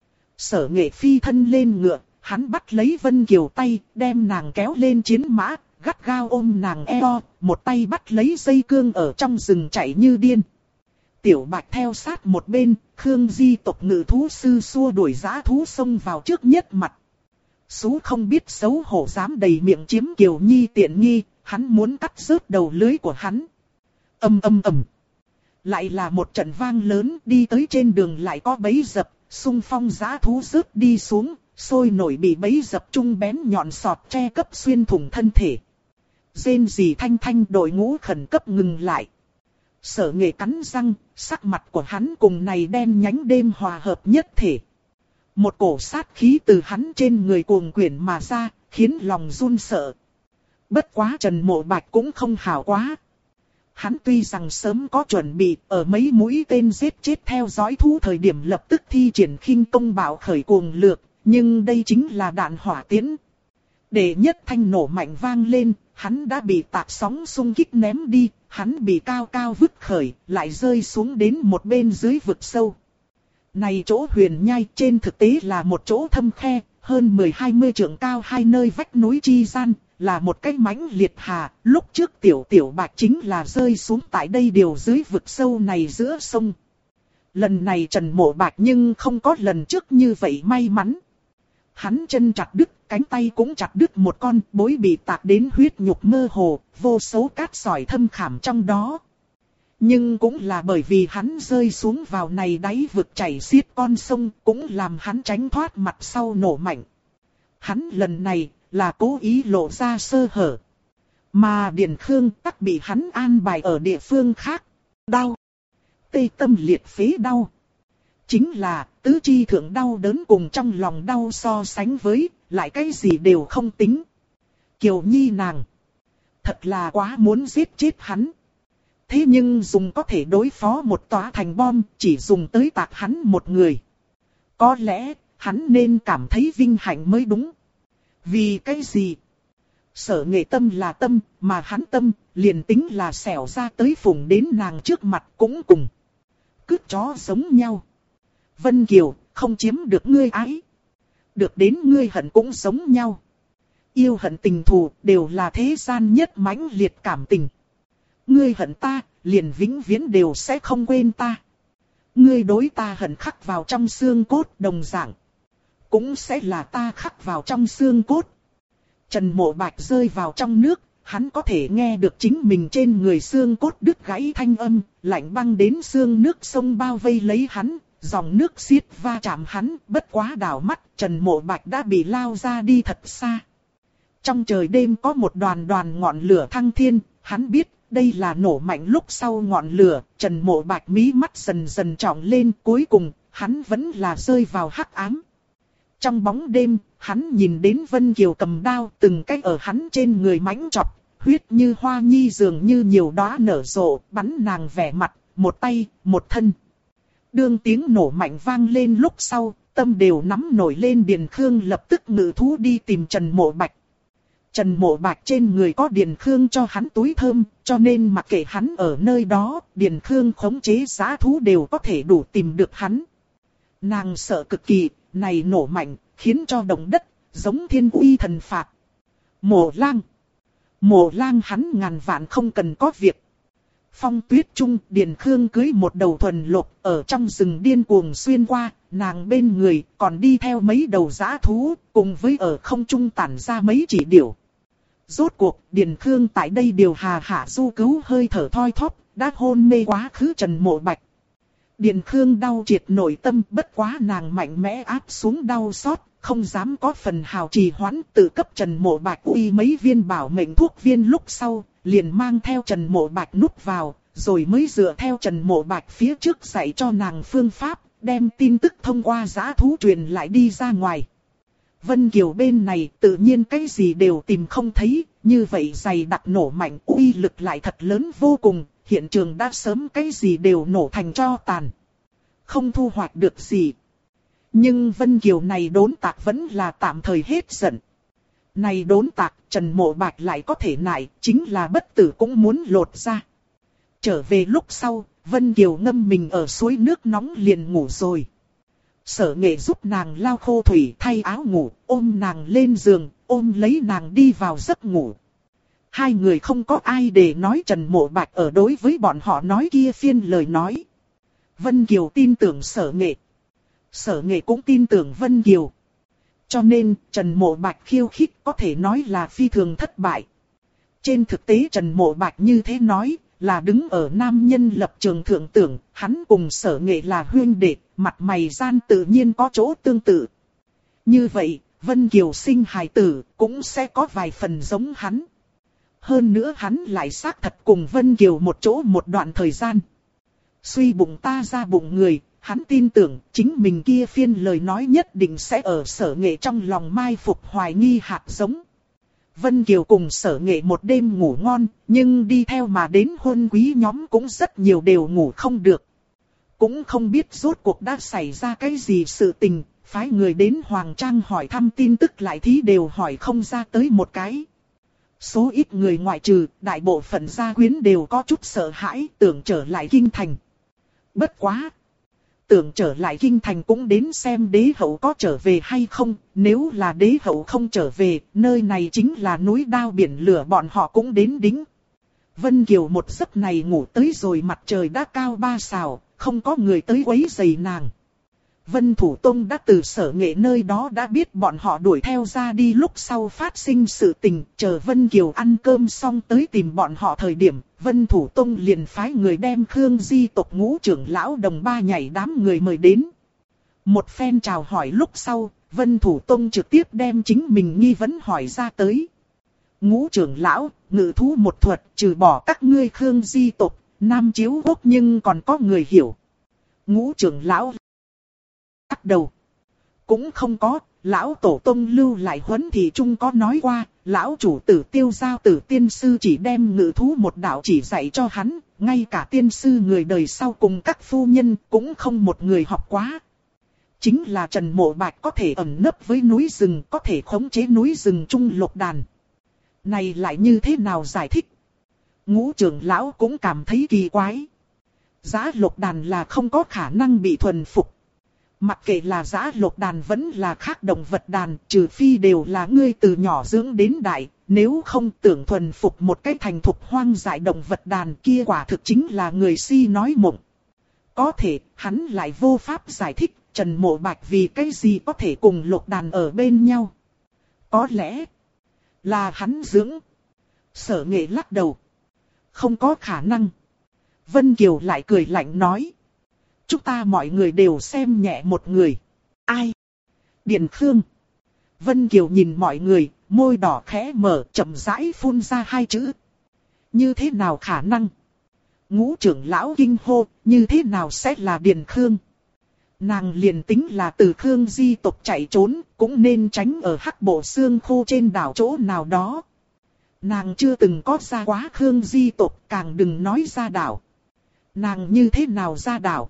S1: Sở Nghệ phi thân lên ngựa, hắn bắt lấy Vân Kiều tay, đem nàng kéo lên chiến mã, gắt gao ôm nàng eo, một tay bắt lấy dây cương ở trong rừng chạy như điên. Tiểu Bạch theo sát một bên, Khương Di tộc ngự thú sư xua đuổi dã thú xông vào trước nhất mặt. Sú không biết xấu hổ dám đầy miệng chiếm Kiều Nhi tiện nghi, hắn muốn cắt rớt đầu lưới của hắn. Ầm ầm ầm. Lại là một trận vang lớn, đi tới trên đường lại có bẫy dập, xung phong dã thú rớt đi xuống, sôi nổi bị bẫy dập trung bén nhọn sọt tre cấp xuyên thủng thân thể. Rên rỉ thanh thanh, đội ngũ khẩn cấp ngừng lại. Sở Nghệ cắn răng, sắc mặt của hắn cùng này đen nhánh đêm hòa hợp nhất thể. Một cổ sát khí từ hắn trên người cuồng quyển mà ra, khiến lòng run sợ. Bất quá Trần Mộ Bạch cũng không hảo quá. Hắn tuy rằng sớm có chuẩn bị, ở mấy mũi tên giết chết theo dõi thú thời điểm lập tức thi triển khinh công bạo khởi cuồng lược, nhưng đây chính là đạn hỏa tiễn. Để nhất thanh nổ mạnh vang lên, hắn đã bị tạc sóng xung kích ném đi, hắn bị cao cao vứt khởi, lại rơi xuống đến một bên dưới vực sâu. Này chỗ huyền nhai trên thực tế là một chỗ thâm khe, hơn 10-20 trượng cao hai nơi vách núi chi gian, là một cái mãnh liệt hà. Lúc trước tiểu bạch chính là rơi xuống tại đây điều dưới vực sâu này giữa sông. Lần này Trần Mộ Bạch nhưng không có lần trước như vậy may mắn. Hắn chân chặt đứt, cánh tay cũng chặt đứt một con, bối bị tạc đến huyết nhục mơ hồ, vô số cát sỏi thâm khảm trong đó. Nhưng cũng là bởi vì hắn rơi xuống vào này đáy vực chảy xiết con sông, cũng làm hắn tránh thoát mặt sau nổ mạnh. Hắn lần này là cố ý lộ ra sơ hở. Mà Điền Khương tắc bị hắn an bài ở địa phương khác. Đau. Tê tâm liệt phế đau. Chính là tứ chi thượng đau đớn cùng trong lòng đau so sánh với, lại cái gì đều không tính. Kiều Nhi nàng. Thật là quá muốn giết chết hắn. Thế nhưng dùng có thể đối phó một tòa thành bom, chỉ dùng tới tạc hắn một người. Có lẽ, hắn nên cảm thấy vinh hạnh mới đúng. Vì cái gì? Sở Nghệ tâm là tâm, mà hắn tâm, liền tính là xẻo ra tới phùng đến nàng trước mặt cũng cùng. Cứ chó giống nhau. Vân Kiều, không chiếm được ngươi ái. Được đến ngươi hận cũng giống nhau. Yêu hận tình thù đều là thế gian nhất mãnh liệt cảm tình. Ngươi hận ta, liền vĩnh viễn đều sẽ không quên ta. Ngươi đối ta hận khắc vào trong xương cốt đồng dạng. Cũng sẽ là ta khắc vào trong xương cốt. Trần Mộ Bạch rơi vào trong nước, hắn có thể nghe được chính mình trên người xương cốt đứt gãy thanh âm, lạnh băng đến xương nước sông bao vây lấy hắn, dòng nước xiết va chạm hắn, bất quá đảo mắt, Trần Mộ Bạch đã bị lao ra đi thật xa. Trong trời đêm có một đoàn ngọn lửa thăng thiên, hắn biết đây là nổ mạnh lúc sau ngọn lửa, Trần Mộ Bạch mí mắt dần dần trọng lên, cuối cùng, hắn vẫn là rơi vào hắc ám. Trong bóng đêm, hắn nhìn đến Vân Kiều cầm đao từng cách ở hắn trên người mãnh chọc, huyết như hoa nhi dường như nhiều đóa nở rộ, bắn nàng vẻ mặt, một tay, một thân. Đương tiếng nổ mạnh vang lên lúc sau, tâm đều nắm nổi lên. Điền Khương lập tức ngự thú đi tìm Trần Mộ Bạch. Trần Mộ Bạch trên người có Điền Khương cho hắn túi thơm, cho nên mặc kệ hắn ở nơi đó, Điền Khương khống chế giá thú đều có thể đủ tìm được hắn. Nàng sợ cực kỳ, này nổ mạnh, khiến cho động đất, giống thiên uy thần phạt. Mộ lang hắn ngàn vạn không cần có việc. Phong tuyết trung, Điền Khương cưới một đầu thuần lộc, ở trong rừng điên cuồng xuyên qua, nàng bên người còn đi theo mấy đầu dã thú, cùng với ở không trung tản ra mấy chỉ điểu. Rốt cuộc, Điền Khương tại đây điều hạ du cứu hơi thở thoi thóp, đã hôn mê quá khứ Trần Mộ Bạch. Điền Khương đau triệt nội tâm, bất quá nàng mạnh mẽ áp xuống đau xót, không dám có phần hào trì hoãn, tự cấp Trần Mộ Bạch uy mấy viên bảo mệnh thuốc viên lúc sau, liền mang theo Trần Mộ Bạch núp vào, rồi mới dựa theo Trần Mộ Bạch phía trước dạy cho nàng phương pháp, đem tin tức thông qua dã thú truyền lại đi ra ngoài. Vân Kiều bên này tự nhiên cái gì đều tìm không thấy, như vậy dày đặc nổ mạnh uy lực lại thật lớn vô cùng, hiện trường đã sớm cái gì đều nổ thành tro tàn. Không thu hoạch được gì. Nhưng Vân Kiều này đốn tạc vẫn là tạm thời hết giận. Này đốn tạc, Trần Mộ Bạch lại có thể nại, chính là bất tử cũng muốn lột ra. Trở về lúc sau, Vân Kiều ngâm mình ở suối nước nóng liền ngủ rồi. Sở Nghệ giúp nàng lau khô thủy thay áo ngủ, ôm nàng lên giường, ôm lấy nàng đi vào giấc ngủ. Hai người không có ai để nói Trần Mộ Bạch ở đối với bọn họ nói kia phiên lời nói. Vân Kiều tin tưởng Sở Nghệ. Sở Nghệ cũng tin tưởng Vân Kiều. Cho nên, Trần Mộ Bạch khiêu khích có thể nói là phi thường thất bại. Trên thực tế Trần Mộ Bạch như thế nói, là đứng ở nam nhân lập trường thượng tưởng, hắn cùng Sở Nghệ là huynh đệ, mặt mày gian tự nhiên có chỗ tương tự. Như vậy, Vân Kiều sinh hài tử, cũng sẽ có vài phần giống hắn. Hơn nữa hắn lại xác thật cùng Vân Kiều một chỗ một đoạn thời gian. Suy bụng ta ra bụng người, hắn tin tưởng chính mình kia phiên lời nói nhất định sẽ ở Sở Nghệ trong lòng mai phục hoài nghi hạt giống. Vân Kiều cùng Sở Nghệ một đêm ngủ ngon, nhưng đi theo mà đến hôn quý nhóm cũng rất nhiều đều ngủ không được. Cũng không biết rốt cuộc đã xảy ra cái gì sự tình, phái người đến Hoàng Trang hỏi thăm tin tức lại thí đều hỏi không ra tới một cái. Số ít người ngoại trừ, đại bộ phận gia quyến đều có chút sợ hãi, tưởng trở lại kinh thành. Bất quá! tưởng trở lại kinh thành cũng đến xem đế hậu có trở về hay không, nếu là đế hậu không trở về, nơi này chính là núi đao biển lửa bọn họ cũng đến đính. Vân Kiều một giấc này ngủ tới rồi mặt trời đã cao 3 sào, không có người tới quấy rầy nàng. Vân Thủ Tông đã từ Sở Nghệ nơi đó đã biết bọn họ đuổi theo ra đi lúc sau phát sinh sự tình, chờ Vân Kiều ăn cơm xong tới tìm bọn họ thời điểm, Vân Thủ Tông liền phái người đem Khương Di tộc ngũ trưởng lão Đồng Ba Nhảy đám người mời đến. Một phen chào hỏi lúc sau, Vân Thủ Tông trực tiếp đem chính mình nghi vấn hỏi ra tới. Ngũ trưởng lão, ngự thú một thuật, trừ bỏ các ngươi Khương Di tộc, Nam Chiếu Quốc nhưng còn có người hiểu. Ngũ trưởng lão bắt đầu. Cũng không có, lão tổ tông lưu lại huấn thì trung có nói qua, lão chủ tử Tiêu Giao Tử tiên sư chỉ đem ngự thú một đạo chỉ dạy cho hắn, ngay cả tiên sư người đời sau cùng các phu nhân cũng không một người học quá. Chính là Trần Mộ Bạch có thể ẩn nấp với núi rừng, có thể khống chế núi rừng trung lục đàn. Này lại như thế nào giải thích? Ngũ trưởng lão cũng cảm thấy kỳ quái. Giá lục đàn là không có khả năng bị thuần phục. Mặc kệ là giã lục đàn vẫn là khác động vật đàn, trừ phi đều là ngươi từ nhỏ dưỡng đến đại, nếu không tưởng thuần phục một cái thành thục hoang dại động vật đàn kia quả thực chính là người si nói mộng. Có thể, hắn lại vô pháp giải thích, Trần Mộ Bạch vì cái gì có thể cùng lục đàn ở bên nhau. Có lẽ là hắn dưỡng. Sở Nghệ lắc đầu. Không có khả năng. Vân Kiều lại cười lạnh nói. Chúng ta mọi người đều xem nhẹ một người. Ai? Điền Khương. Vân Kiều nhìn mọi người, môi đỏ khẽ mở, chậm rãi phun ra hai chữ. Như thế nào khả năng? Ngũ trưởng lão kinh hô, như thế nào sẽ là Điền Khương? Nàng liền tính là từ Khương Di tộc chạy trốn, cũng nên tránh ở Hắc Bộ Xương Khô trên đảo chỗ nào đó. Nàng chưa từng có ra quá Khương Di tộc, càng đừng nói ra đảo. Nàng như thế nào ra đảo?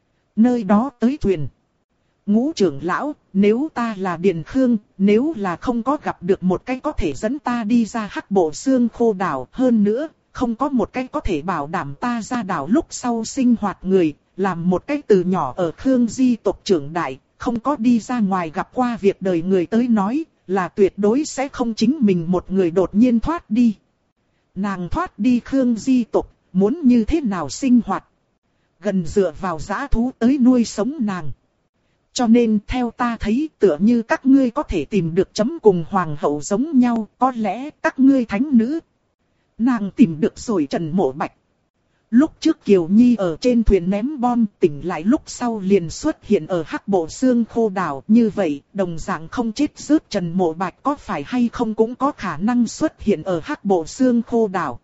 S1: Nơi đó tới thuyền. Ngũ trưởng lão, nếu ta là Điền Khương, nếu là không có gặp được một cái có thể dẫn ta đi ra Hắc Bộ Xương Khô đảo, hơn nữa, không có một cái có thể bảo đảm ta ra đảo lúc sau sinh hoạt người, làm một cái từ nhỏ ở Khương Di tộc trưởng đại, không có đi ra ngoài gặp qua việc đời người tới nói, là tuyệt đối sẽ không chính mình một người đột nhiên thoát đi. Nàng thoát đi Khương Di tộc, muốn như thế nào sinh hoạt? Gần dựa vào dã thú tới nuôi sống nàng. Cho nên theo ta thấy tựa như các ngươi có thể tìm được chấm cùng hoàng hậu giống nhau, có lẽ các ngươi thánh nữ. Nàng tìm được rồi Trần Mộ Bạch. Lúc trước Kiều Nhi ở trên thuyền ném bom tỉnh lại lúc sau liền xuất hiện ở Hắc Bộ Xương Khô đảo. Như vậy, đồng dạng không chết rớt Trần Mộ Bạch có phải hay không cũng có khả năng xuất hiện ở Hắc Bộ Xương Khô đảo.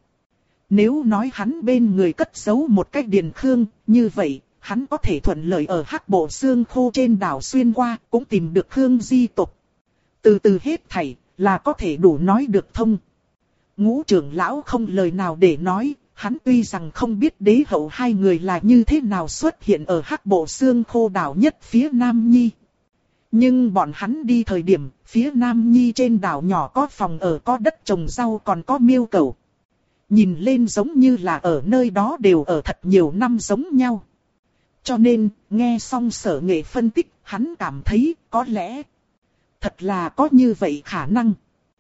S1: Nếu nói hắn bên người cất giấu một cái Điền Khương, như vậy, hắn có thể thuận lợi ở Hắc Bộ Xương Khô trên đảo xuyên qua, cũng tìm được Khương Di tộc. Từ từ hết thảy, là có thể đủ nói được thông. Ngũ trưởng lão không lời nào để nói, hắn tuy rằng không biết đế hậu hai người là như thế nào xuất hiện ở Hắc Bộ Xương Khô đảo nhất phía Nam Nhi. Nhưng bọn hắn đi thời điểm, phía Nam Nhi trên đảo nhỏ có phòng ở, có đất trồng rau, còn có miêu cẩu. Nhìn lên giống như là ở nơi đó đều ở thật nhiều năm giống nhau. Cho nên, nghe xong Sở Nghệ phân tích, hắn cảm thấy có lẽ thật là có như vậy khả năng.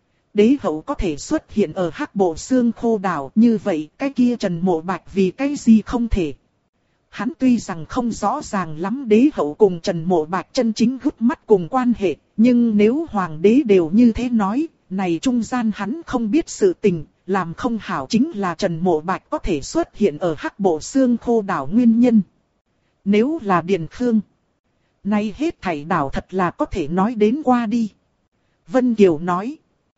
S1: Đế hậu có thể xuất hiện ở Hắc Bộ Xương Khô đảo, như vậy cái kia Trần Mộ Bạch vì cái gì không thể. Hắn tuy rằng không rõ ràng lắm đế hậu cùng Trần Mộ Bạch chân chính gút mắt cùng quan hệ, nhưng nếu hoàng đế đều như thế nói, này trung gian hắn không biết sự tình, làm không hảo chính là Trần Mộ Bạch có thể xuất hiện ở Hắc Bộ Xương Khô đảo nguyên nhân. Nếu là Điền Khương, nay hết thảy đảo thật là có thể nói đến qua đi. Vân Kiều nói,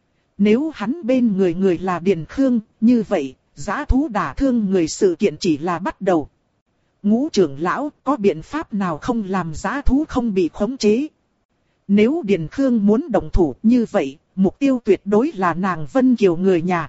S1: nếu hắn bên người là Điền Khương, như vậy, dã thú đả thương người sự kiện chỉ là bắt đầu. Ngũ trưởng lão có biện pháp nào không làm dã thú không bị khống chế? Nếu Điền Khương muốn động thủ như vậy, mục tiêu tuyệt đối là nàng Vân Kiều người nhà.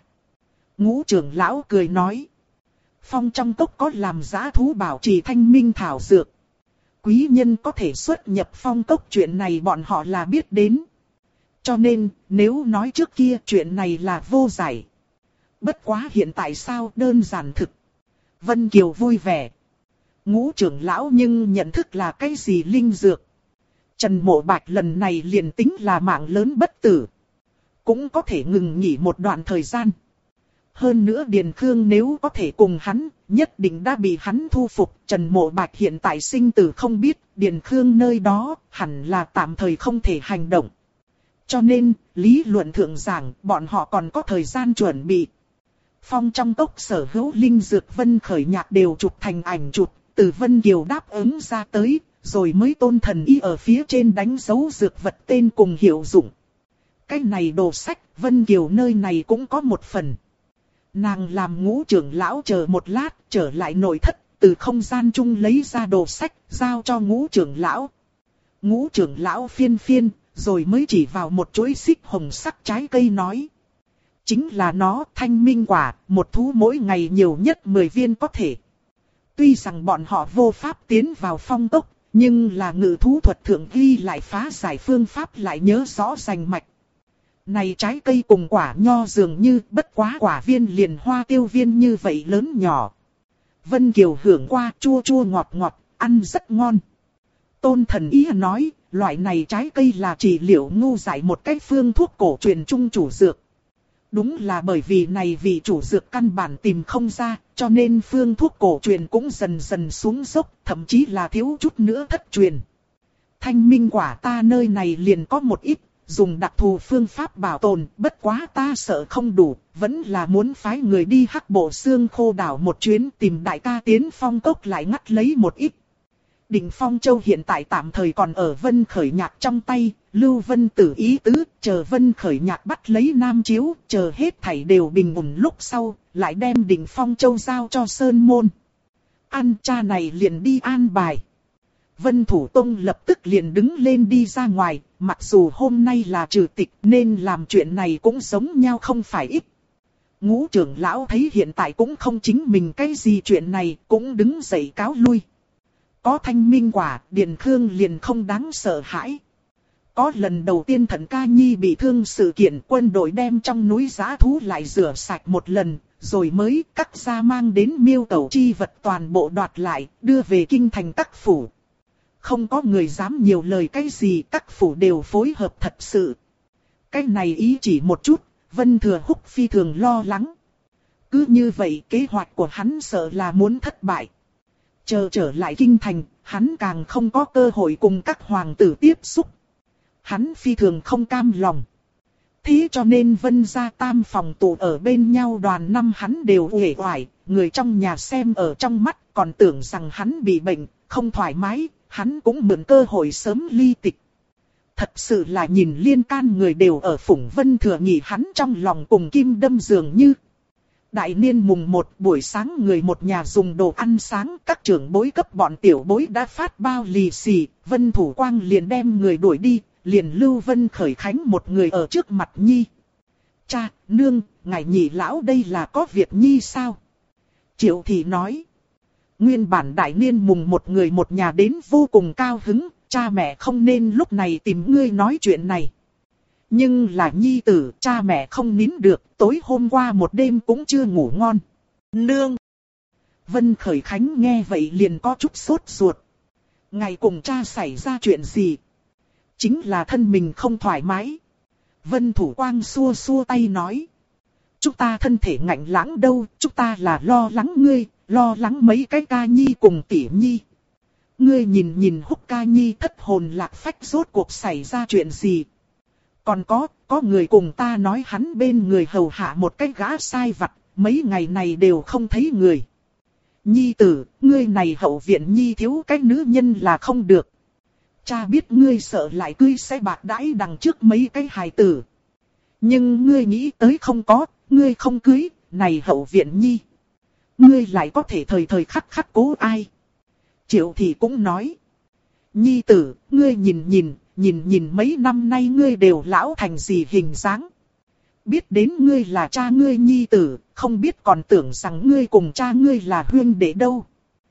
S1: Ngũ trưởng lão cười nói, phong trong cốc có làm dã thú bảo trì thanh minh thảo dược. Quý nhân có thể xuất nhập phong cốc, chuyện này bọn họ là biết đến. Cho nên, nếu nói trước kia chuyện này là vô giải. Bất quá hiện tại sao đơn giản thực. Vân Kiều vui vẻ. Ngũ trưởng lão nhưng nhận thức là cái gì linh dược. Trần Mộ Bạch lần này liền tính là mạng lớn bất tử. Cũng có thể ngừng nghỉ một đoạn thời gian. Hơn nữa Điền Khương nếu có thể cùng hắn, nhất định đã bị hắn thu phục. Trần Mộ Bạch hiện tại sinh tử không biết, Điền Khương nơi đó hẳn là tạm thời không thể hành động. Cho nên, lý luận thượng giảng, bọn họ còn có thời gian chuẩn bị. Phong trong cốc sở hữu linh dược Vân Khởi Nhạc đều chụp thành ảnh chụp, từ Vân Kiều đáp ứng ra tới, rồi mới Tôn Thần Y ở phía trên đánh dấu dược vật tên cùng hiệu dụng. Cái này đồ sách, Vân Kiều nơi này cũng có một phần. Nàng làm Ngũ trưởng lão chờ một lát, trở lại nội thất, từ không gian chung lấy ra đồ sách, giao cho Ngũ trưởng lão. Ngũ trưởng lão phiên phiên, rồi mới chỉ vào một chuỗi xích hồng sắc trái cây nói. Chính là nó, thanh minh quả, một thú mỗi ngày nhiều nhất 10 viên có thể. Tuy rằng bọn họ vô pháp tiến vào phong tốc, nhưng là ngự thú thuật thượng ghi lại phá giải phương pháp lại nhớ rõ rành mạch. Này trái cây cùng quả nho dường như bất quá quả viên liền hoa tiêu viên như vậy lớn nhỏ. Vân Kiều hưởng qua chua chua ngọt ngọt, ăn rất ngon. Tôn Thần Y nói, loại này trái cây là trị liệu ngu dại một cách phương thuốc cổ truyền trung chủ dược. Đúng là bởi vì này vì chủ dược căn bản tìm không ra, cho nên phương thuốc cổ truyền cũng dần dần xuống dốc, thậm chí là thiếu chút nữa thất truyền. Thanh minh quả ta nơi này liền có một ít, dùng đặc thù phương pháp bảo tồn, bất quá ta sợ không đủ, vẫn là muốn phái người đi Hắc Bộ Xương Khô đảo một chuyến tìm đại ca tiến phong cốc lại ngắt lấy một ít. Đỉnh Phong Châu hiện tại tạm thời còn ở Vân Khởi Nhạc trong tay, Lưu Vân Tử ý tứ, chờ Vân Khởi Nhạc bắt lấy Nam Chiếu, chờ hết thảy đều bình ổn lúc sau, lại đem Đỉnh Phong Châu giao cho Sơn Môn. An cha này liền đi an bài. Vân Thủ Tông lập tức liền đứng lên đi ra ngoài, mặc dù hôm nay là trừ tịch nên làm chuyện này cũng giống nhau không phải ít. Ngũ trưởng lão thấy hiện tại cũng không chính mình cái gì chuyện này, cũng đứng dậy cáo lui. Có thanh minh quả, Điền Khương liền không đáng sợ hãi. Có lần đầu tiên Thận Ca Nhi bị thương sự kiện, quân đội đem trong núi giã thú lại rửa sạch một lần, rồi mới cắt ra mang đến miêu tẩu chi vật toàn bộ đoạt lại, đưa về kinh thành các phủ. Không có người dám nhiều lời cái gì, các phủ đều phối hợp thật sự. Cái này ý chỉ một chút, Vân Thừa Húc phi thường lo lắng. Cứ như vậy kế hoạch của hắn sợ là muốn thất bại. Chờ trở lại kinh thành, hắn càng không có cơ hội cùng các hoàng tử tiếp xúc. Hắn phi thường không cam lòng. Thế cho nên Vân gia tam phòng tụ ở bên nhau đoàn năm hắn đều uể oải, người trong nhà xem ở trong mắt còn tưởng rằng hắn bị bệnh, không thoải mái, hắn cũng mượn cơ hội sớm ly tịch. Thật sự là nhìn liên can người đều ở Phủng Vân Thừa nghĩ hắn trong lòng cùng kim đâm dường như. Đại niên mùng 1 buổi sáng người một nhà dùng đồ ăn sáng, các trưởng bối cấp bọn tiểu bối đã phát bao lì xì, Vân Thủ Quang liền đem người đuổi đi, liền lưu Vân Khởi Khánh một người ở trước mặt Nhi. Cha, nương, ngài nhị lão đây là có việc Nhi sao? Triệu Thị nói. Nguyên bản đại niên mùng 1 người một nhà đến vô cùng cao hứng, cha mẹ không nên lúc này tìm ngươi nói chuyện này. Nhưng là Nhi tử, cha mẹ không nín được, tối hôm qua một đêm cũng chưa ngủ ngon. Nương! Vân Khởi Khánh nghe vậy liền có chút sốt ruột. Ngày cùng cha xảy ra chuyện gì? Chính là thân mình không thoải mái. Vân Thủ Quang xua xua tay nói. Chúng ta thân thể ngạnh lãng đâu, chúng ta là lo lắng ngươi, lo lắng mấy cái ca nhi cùng tỷ nhi. Ngươi nhìn nhìn Húc ca nhi thất hồn lạc phách rốt cuộc xảy ra chuyện gì? Còn có người cùng ta nói hắn bên người hầu hạ một cái gã sai vặt, mấy ngày này đều không thấy người. Nhi tử, ngươi này hậu viện Nhi thiếu cái nữ nhân là không được. Cha biết ngươi sợ lại cưới sẽ bạc đãi đằng trước mấy cái hài tử. Nhưng ngươi nghĩ tới không có, ngươi không cưới, này hậu viện Nhi. Ngươi lại có thể thời thời khắc khắc cố ai. Triệu Thị cũng nói. Nhi tử, ngươi nhìn mấy năm nay ngươi đều lão thành gì hình dáng. Biết đến ngươi là cha ngươi Nhi tử, không biết còn tưởng rằng ngươi cùng cha ngươi là huynh đệ đâu.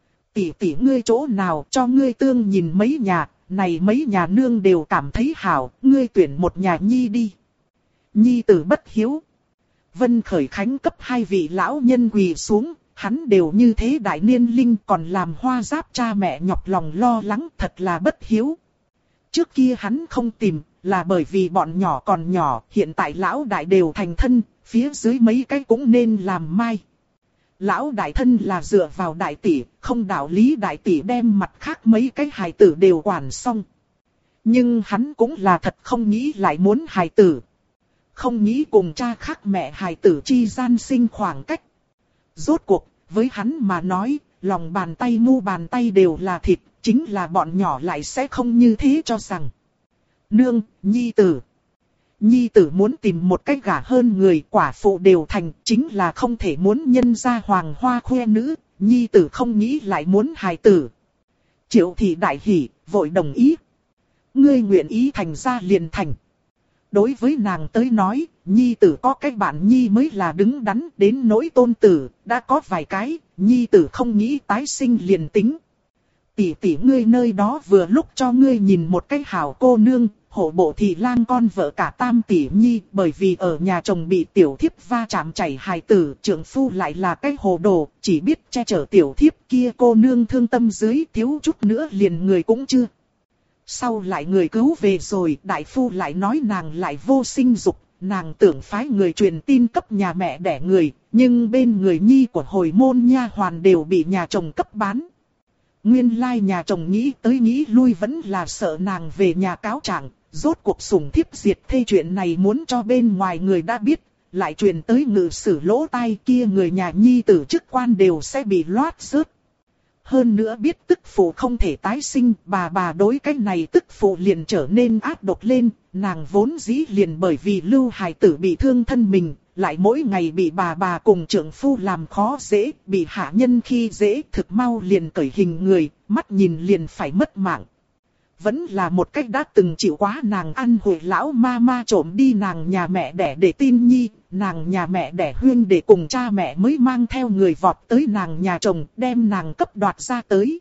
S1: Tỷ tỷ ngươi chỗ nào cho ngươi tương nhìn mấy nhà, này mấy nhà nương đều cảm thấy hảo, ngươi tuyển một nhà Nhi đi. Nhi tử bất hiếu. Vân Khởi Khánh cấp hai vị lão nhân quỳ xuống, hắn đều như thế đại niên linh còn làm hoa giáp cha mẹ nhọc lòng lo lắng, thật là bất hiếu. Trước kia hắn không tìm, là bởi vì bọn nhỏ còn nhỏ, hiện tại lão đại đều thành thân, phía dưới mấy cái cũng nên làm mai. Lão đại thân là dựa vào đại tỷ, không đạo lý đại tỷ đem mặt khác mấy cái hài tử đều quản xong. Nhưng hắn cũng là thật không nghĩ lại muốn hài tử. Không nghĩ cùng cha khác mẹ hài tử chi gian sinh khoảng cách. Rốt cuộc, với hắn mà nói, lòng bàn tay mu bàn tay đều là thịt, chính là bọn nhỏ lại sẽ không như thế cho rằng. Nương, nhi tử. Nhi tử muốn tìm một cách gả hơn người, quả phụ đều thành, chính là không thể muốn nhân ra hoàng hoa khoe nữ, nhi tử không nghĩ lại muốn hài tử. Triệu thị đại hỉ, vội đồng ý. Ngươi nguyện ý thành ra liền thành. Đối với nàng tới nói, nhi tử có cái bạn nhi mới là đứng đắn, đến nỗi tôn tử, đã có vài cái, nhi tử không nghĩ tái sinh liền tính. Tỷ tỷ ngươi nơi đó vừa lúc cho ngươi nhìn một cái hảo cô nương, hộ bộ thị lang con vợ cả tam tỷ nhi, bởi vì ở nhà chồng bị tiểu thiếp va chạm chảy hài tử, trưởng phu lại là cái hồ đồ, chỉ biết che chở tiểu thiếp, kia cô nương thương tâm dưới, thiếu chút nữa liền người cũng chưa. Sau lại người cứu về rồi, đại phu lại nói nàng lại vô sinh dục, nàng tưởng phái người truyền tin cấp nhà mẹ đẻ người, nhưng bên người nhi của hồi môn nha hoàn đều bị nhà chồng cấp bán. Nguyên lai nhà chồng nghĩ tới nghĩ lui vẫn là sợ nàng về nhà cáo trạng, rốt cuộc sủng thiếp diệt thê chuyện này muốn cho bên ngoài người đã biết, lại truyền tới ngự sử lỗ tai, kia người nhà nhi tử chức quan đều sẽ bị loát rớt. Hơn nữa biết tức phụ không thể tái sinh, bà đối cái này tức phụ liền trở nên ác độc lên, nàng vốn dĩ liền bởi vì lưu hài tử bị thương thân mình, lại mỗi ngày bị bà cùng trưởng phu làm khó dễ, bị hạ nhân khi dễ, thực mau liền cởi hình người, mắt nhìn liền phải mất mạng. Vẫn là một cách đã từng chịu quá nàng ăn hồi lão ma trộm đi nàng nhà mẹ đẻ để tin nhi, nàng nhà mẹ đẻ huyên để cùng cha mẹ mới mang theo người vọt tới nàng nhà chồng, đem nàng cấp đoạt ra tới.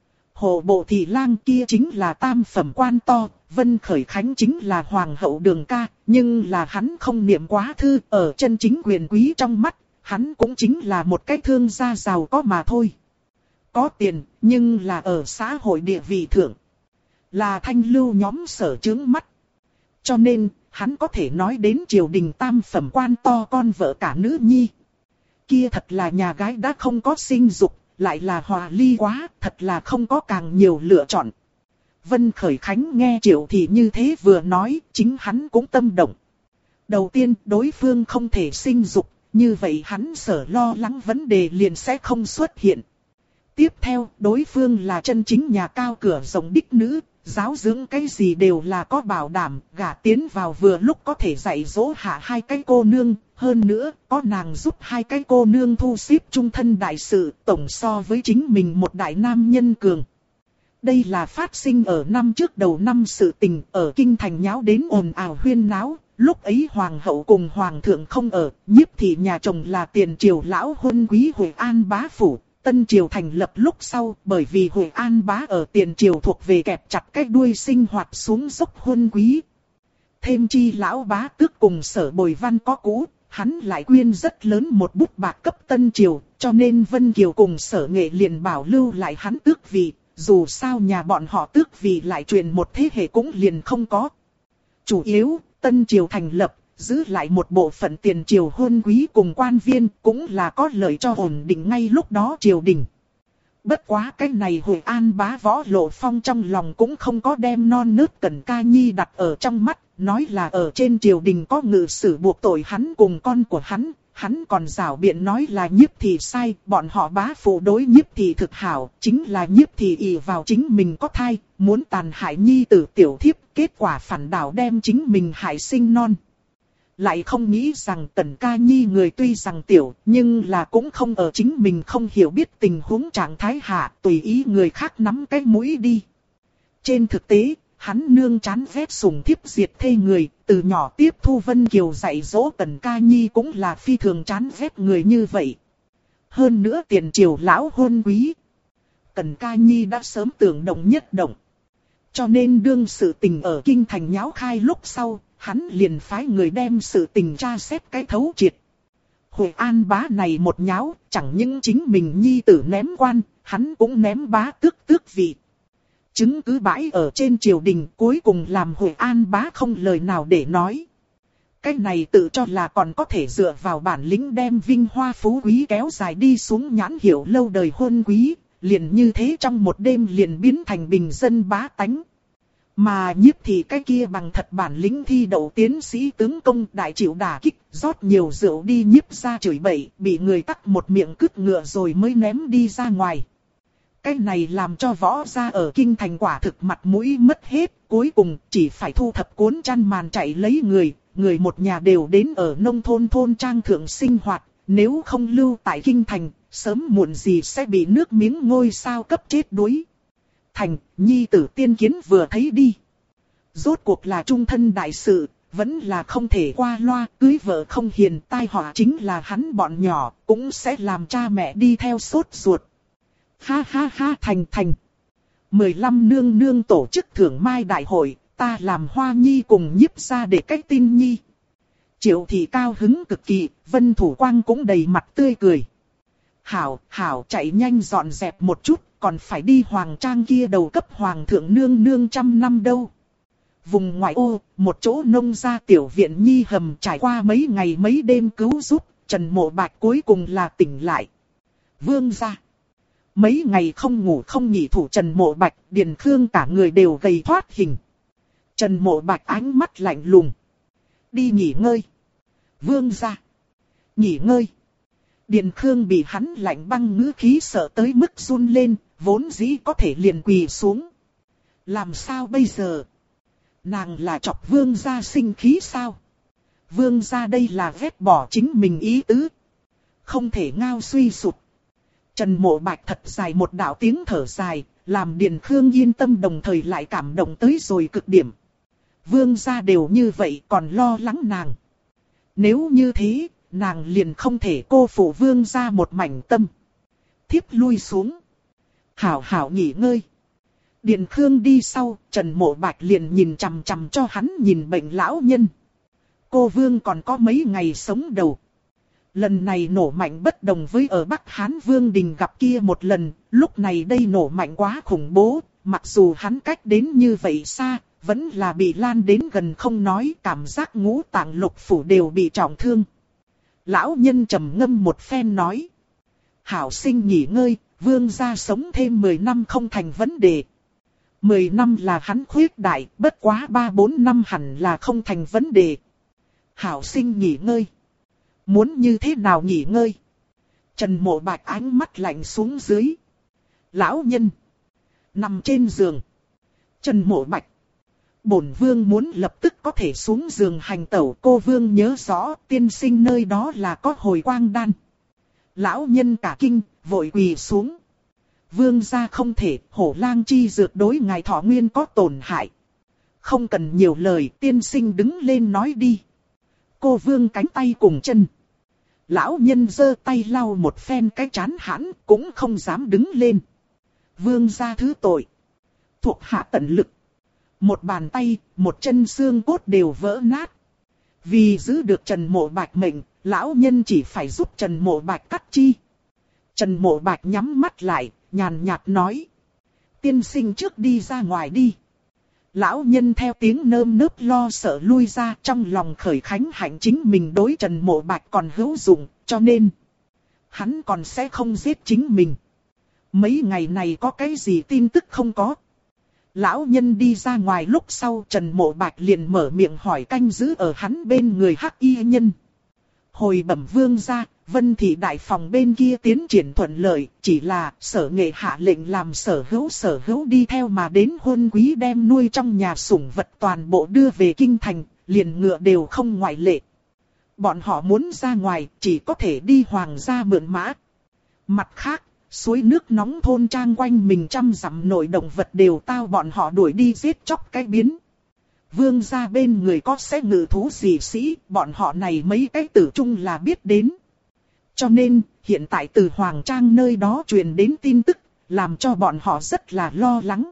S1: Hộ bộ thị lang kia chính là tam phẩm quan to, Vân Khởi Khánh chính là hoàng hậu Đường ca, nhưng là hắn không niệm quá thư, ở chân chính quyền quý trong mắt, hắn cũng chính là một cái thương gia giàu có mà thôi. Có tiền, nhưng là ở xã hội địa vị thượng, là thanh lưu nhóm sở chướng mắt. Cho nên, hắn có thể nói đến triều đình tam phẩm quan to con vợ cả nữ nhi. Kia thật là nhà gái đã không có sinh dục, lại là hòa ly quá, thật là không có càng nhiều lựa chọn. Vân Khởi Khánh nghe Triệu Thị như thế vừa nói, chính hắn cũng tâm động. Đầu tiên, đối phương không thể sinh dục, như vậy hắn sở lo lắng vấn đề liền sẽ không xuất hiện. Tiếp theo, đối phương là chân chính nhà cao cửa rộng đích nữ, giáo dưỡng cái gì đều là có bảo đảm, gả tiến vào vừa lúc có thể dạy dỗ hạ hai cái cô nương, hơn nữa, có nàng giúp hai cái cô nương thu xếp chung thân đại sự, tổng so với chính mình một đại nam nhân cường. Đây là phát sinh ở năm trước đầu năm sự tình, ở kinh thành nháo đến ồn ào huyên náo, lúc ấy hoàng hậu cùng hoàng thượng không ở, nhiếp thị nhà chồng là tiền triều lão huân quý Hội An bá phủ. Tân triều thành lập lúc sau, bởi vì Hội An bá ở tiền triều thuộc về kẹp chặt cái đuôi sinh hoạt xuống dốc huân quý. Thêm chi lão bá tước cùng Sở Bồi Văn có cũ, hắn lại quyên rất lớn một bút bạc cấp tân triều, cho nên Vân Kiều cùng Sở Nghệ liền bảo lưu lại hắn tước vị, dù sao nhà bọn họ tước vị lại truyền một thế hệ cũng liền không có. Chủ yếu, tân triều thành lập, giữ lại một bộ phận tiền triều huân quý cùng quan viên cũng là có lợi cho ổn định ngay lúc đó triều đình. Bất quá cái này Hội An bá Võ Lộ Phong trong lòng cũng không có đem non nớt Cẩn Ca Nhi đặt ở trong mắt, nói là ở trên triều đình có ngự sử buộc tội hắn cùng con của hắn còn giảo biện nói là nhiếp thị sai, bọn họ bá phụ đối nhiếp thị thực hảo, chính là nhiếp thị ỷ vào chính mình có thai, muốn tàn hại nhi tử tiểu thiếp, kết quả phản đảo đem chính mình hại sinh non. Lại không nghĩ rằng Tần Ca Nhi người tuy rằng tiểu, nhưng là cũng không ở chính mình không hiểu biết tình huống trạng thái hạ, tùy ý người khác nắm cái mũi đi. Trên thực tế, hắn nương chán ghét sủng thiếp diệt thê người, từ nhỏ tiếp thu Vân Kiều dạy dỗ Tần Ca Nhi cũng là phi thường chán ghét người như vậy. Hơn nữa tiền triều lão hôn quý, Tần Ca Nhi đã sớm tưởng động nhất động. Cho nên đương sự tình ở kinh thành nháo khai lúc sau, hắn liền phái người đem sự tình tra xét cái thấu triệt. Huệ An bá này một nháo, chẳng những chính mình nhi tử ném quan, hắn cũng ném bá tước vị. Chứng cứ bãi ở trên triều đình, cuối cùng làm Huệ An bá không lời nào để nói. Cái này tự cho là còn có thể dựa vào bản lĩnh đem vinh hoa phú quý kéo dài đi xuống nhãn hiệu lâu đời huân quý, liền như thế trong một đêm liền biến thành bình dân bá tánh. Mà Nhiếp thì cái kia bằng thật bản lĩnh thi đậu tiến sĩ tướng công đại chịu đả kích, rót nhiều rượu đi Nhiếp ra chửi bậy, bị người tắc một miệng cứt ngựa rồi mới ném đi ra ngoài. Cái này làm cho võ gia ở kinh thành quả thực mặt mũi mất hết, cuối cùng chỉ phải thu thập cuốn chăn màn chạy lấy người một nhà đều đến ở nông thôn trang thượng sinh hoạt, nếu không lưu tại kinh thành, sớm muộn gì sẽ bị nước miếng ngôi sao cấp chết đuối. Thành, nhi tử tiên kiến vừa thấy đi. Rốt cuộc là trung thân đại sự, vẫn là không thể qua loa, cưới vợ không hiền, tai họa chính là hắn bọn nhỏ, cũng sẽ làm cha mẹ đi theo sốt ruột. Ha ha ha, Thành. 15 nương nương tổ chức thưởng mai đại hội, ta làm Hoa Nhi cùng Nhiếp ra để cách tin nhi. Triệu thị cao hứng cực kỳ, Vân Thủ Quang cũng đầy mặt tươi cười. Hảo chạy nhanh dọn dẹp một chút, còn phải đi hoàng trang kia đầu cấp hoàng thượng nương nương 100 năm đâu. Vùng ngoại ô, một chỗ nông gia tiểu viện nhi hầm trải qua mấy ngày mấy đêm cứu giúp, Trần Mộ Bạch cuối cùng là tỉnh lại. Vương gia. Mấy ngày không ngủ không nghỉ thủ Trần Mộ Bạch, Điền Khương cả người đều gầy thoát hình. Trần Mộ Bạch ánh mắt lạnh lùng. Đi nghỉ ngơi. Vương gia. Nghỉ ngơi. Điền Khương bị hắn lạnh băng ngữ khí sợ tới mức run lên, vốn dĩ có thể liền quỳ xuống. Làm sao bây giờ? Nàng là chọc vương gia sinh khí sao? Vương gia đây là ghét bỏ chính mình ý tứ. Không thể ngao suy sụp. Trần Mộ Bạch thật dài một đạo tiếng thở dài, làm Điền Khương yên tâm đồng thời lại cảm động tới rồi cực điểm. Vương gia đều như vậy còn lo lắng nàng. Nếu như thế, nàng liền không thể cô phụ vương gia một mảnh tâm. Thiếp lui xuống. Hảo nghỉ ngơi. Điền Khương đi sau, Trần Mộ Bạch liền nhìn chằm chằm cho hắn nhìn bệnh lão nhân. Cô vương còn có mấy ngày sống đầu. Lần này nổ mạnh bất đồng với ở Bắc Hán Vương Đình gặp kia một lần, lúc này đây nổ mạnh quá khủng bố, mặc dù hắn cách đến như vậy xa, vẫn là bị lan đến gần không nói, cảm giác ngũ tạng lục phủ đều bị trọng thương. Lão nhân trầm ngâm một phen nói. Hảo sinh nghỉ ngơi, vương gia sống thêm 10 năm không thành vấn đề. 10 năm là hắn khuyết đại, bất quá 3-4 năm hẳn là không thành vấn đề. Hảo sinh nghỉ ngơi. Muốn như thế nào nghỉ ngơi? Trần Mộ Bạch ánh mắt lạnh xuống dưới. Lão nhân. Nằm trên giường. Trần Mộ Bạch. Bổn vương muốn lập tức có thể xuống giường hành tẩu. Cô vương nhớ rõ tiên sinh nơi đó là có hồi quang đan. Lão nhân cả kinh, vội quỳ xuống. Vương gia không thể, hổ lang chi dược đối ngài thọ nguyên có tổn hại. Không cần nhiều lời, tiên sinh đứng lên nói đi. Cô vương cánh tay cùng chân. Lão nhân giơ tay lau một phen cái trán hãn, cũng không dám đứng lên. Vương gia thứ tội. Thuộc hạ tận lực. Một bàn tay, một chân xương cốt đều vỡ nát. Vì giữ được Trần Mộ Bạch mệnh, lão nhân chỉ phải giúp Trần Mộ Bạch cắt chi. Trần Mộ Bạch nhắm mắt lại, nhàn nhạt nói. Tiên sinh trước đi ra ngoài đi. Lão nhân theo tiếng nơm nớp lo sợ lui ra, trong lòng khởi khánh hạnh chính mình đối Trần Mộ Bạch còn hữu dụng, cho nên hắn còn sẽ không giết chính mình. Mấy ngày này có cái gì tin tức không có? Lão nhân đi ra ngoài lúc sau, Trần Mộ Bạch liền mở miệng hỏi canh giữ ở hắn bên người Hắc Y nhân. Hồi bẩm vương gia, Vân Thị đại phòng bên kia tiến triển thuận lợi, chỉ là Sở Nghệ hạ lệnh làm sở hữu đi theo mà đến huân quý đem nuôi trong nhà sủng vật toàn bộ đưa về kinh thành, liền ngựa đều không ngoại lệ. Bọn họ muốn ra ngoài, chỉ có thể đi hoàng gia mượn mã. Mặt khác, suối nước nóng thôn trang quanh mình 100 dặm nội động vật đều tao bọn họ đuổi đi giết chóc cái biến. Vương gia bên người có sẽ ngự thú gì sĩ, bọn họ này mấy cái tử trung là biết đến. Cho nên, hiện tại từ Hoàng Trang nơi đó truyền đến tin tức, làm cho bọn họ rất là lo lắng.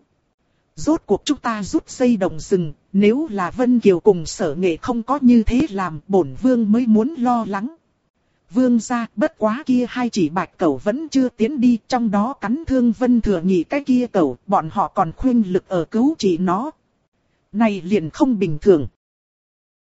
S1: Rốt cuộc chúng ta rút dây động rừng, nếu là Vân Kiều cùng Sở Nghệ không có như thế làm, bổn vương mới muốn lo lắng. Vương gia, bất quá kia hai chỉ bạch cẩu vẫn chưa tiến đi, trong đó cắn thương Vân Thừa Nhị cái kia cẩu, bọn họ còn khuyên lực ở cứu trị nó. Này liền không bình thường.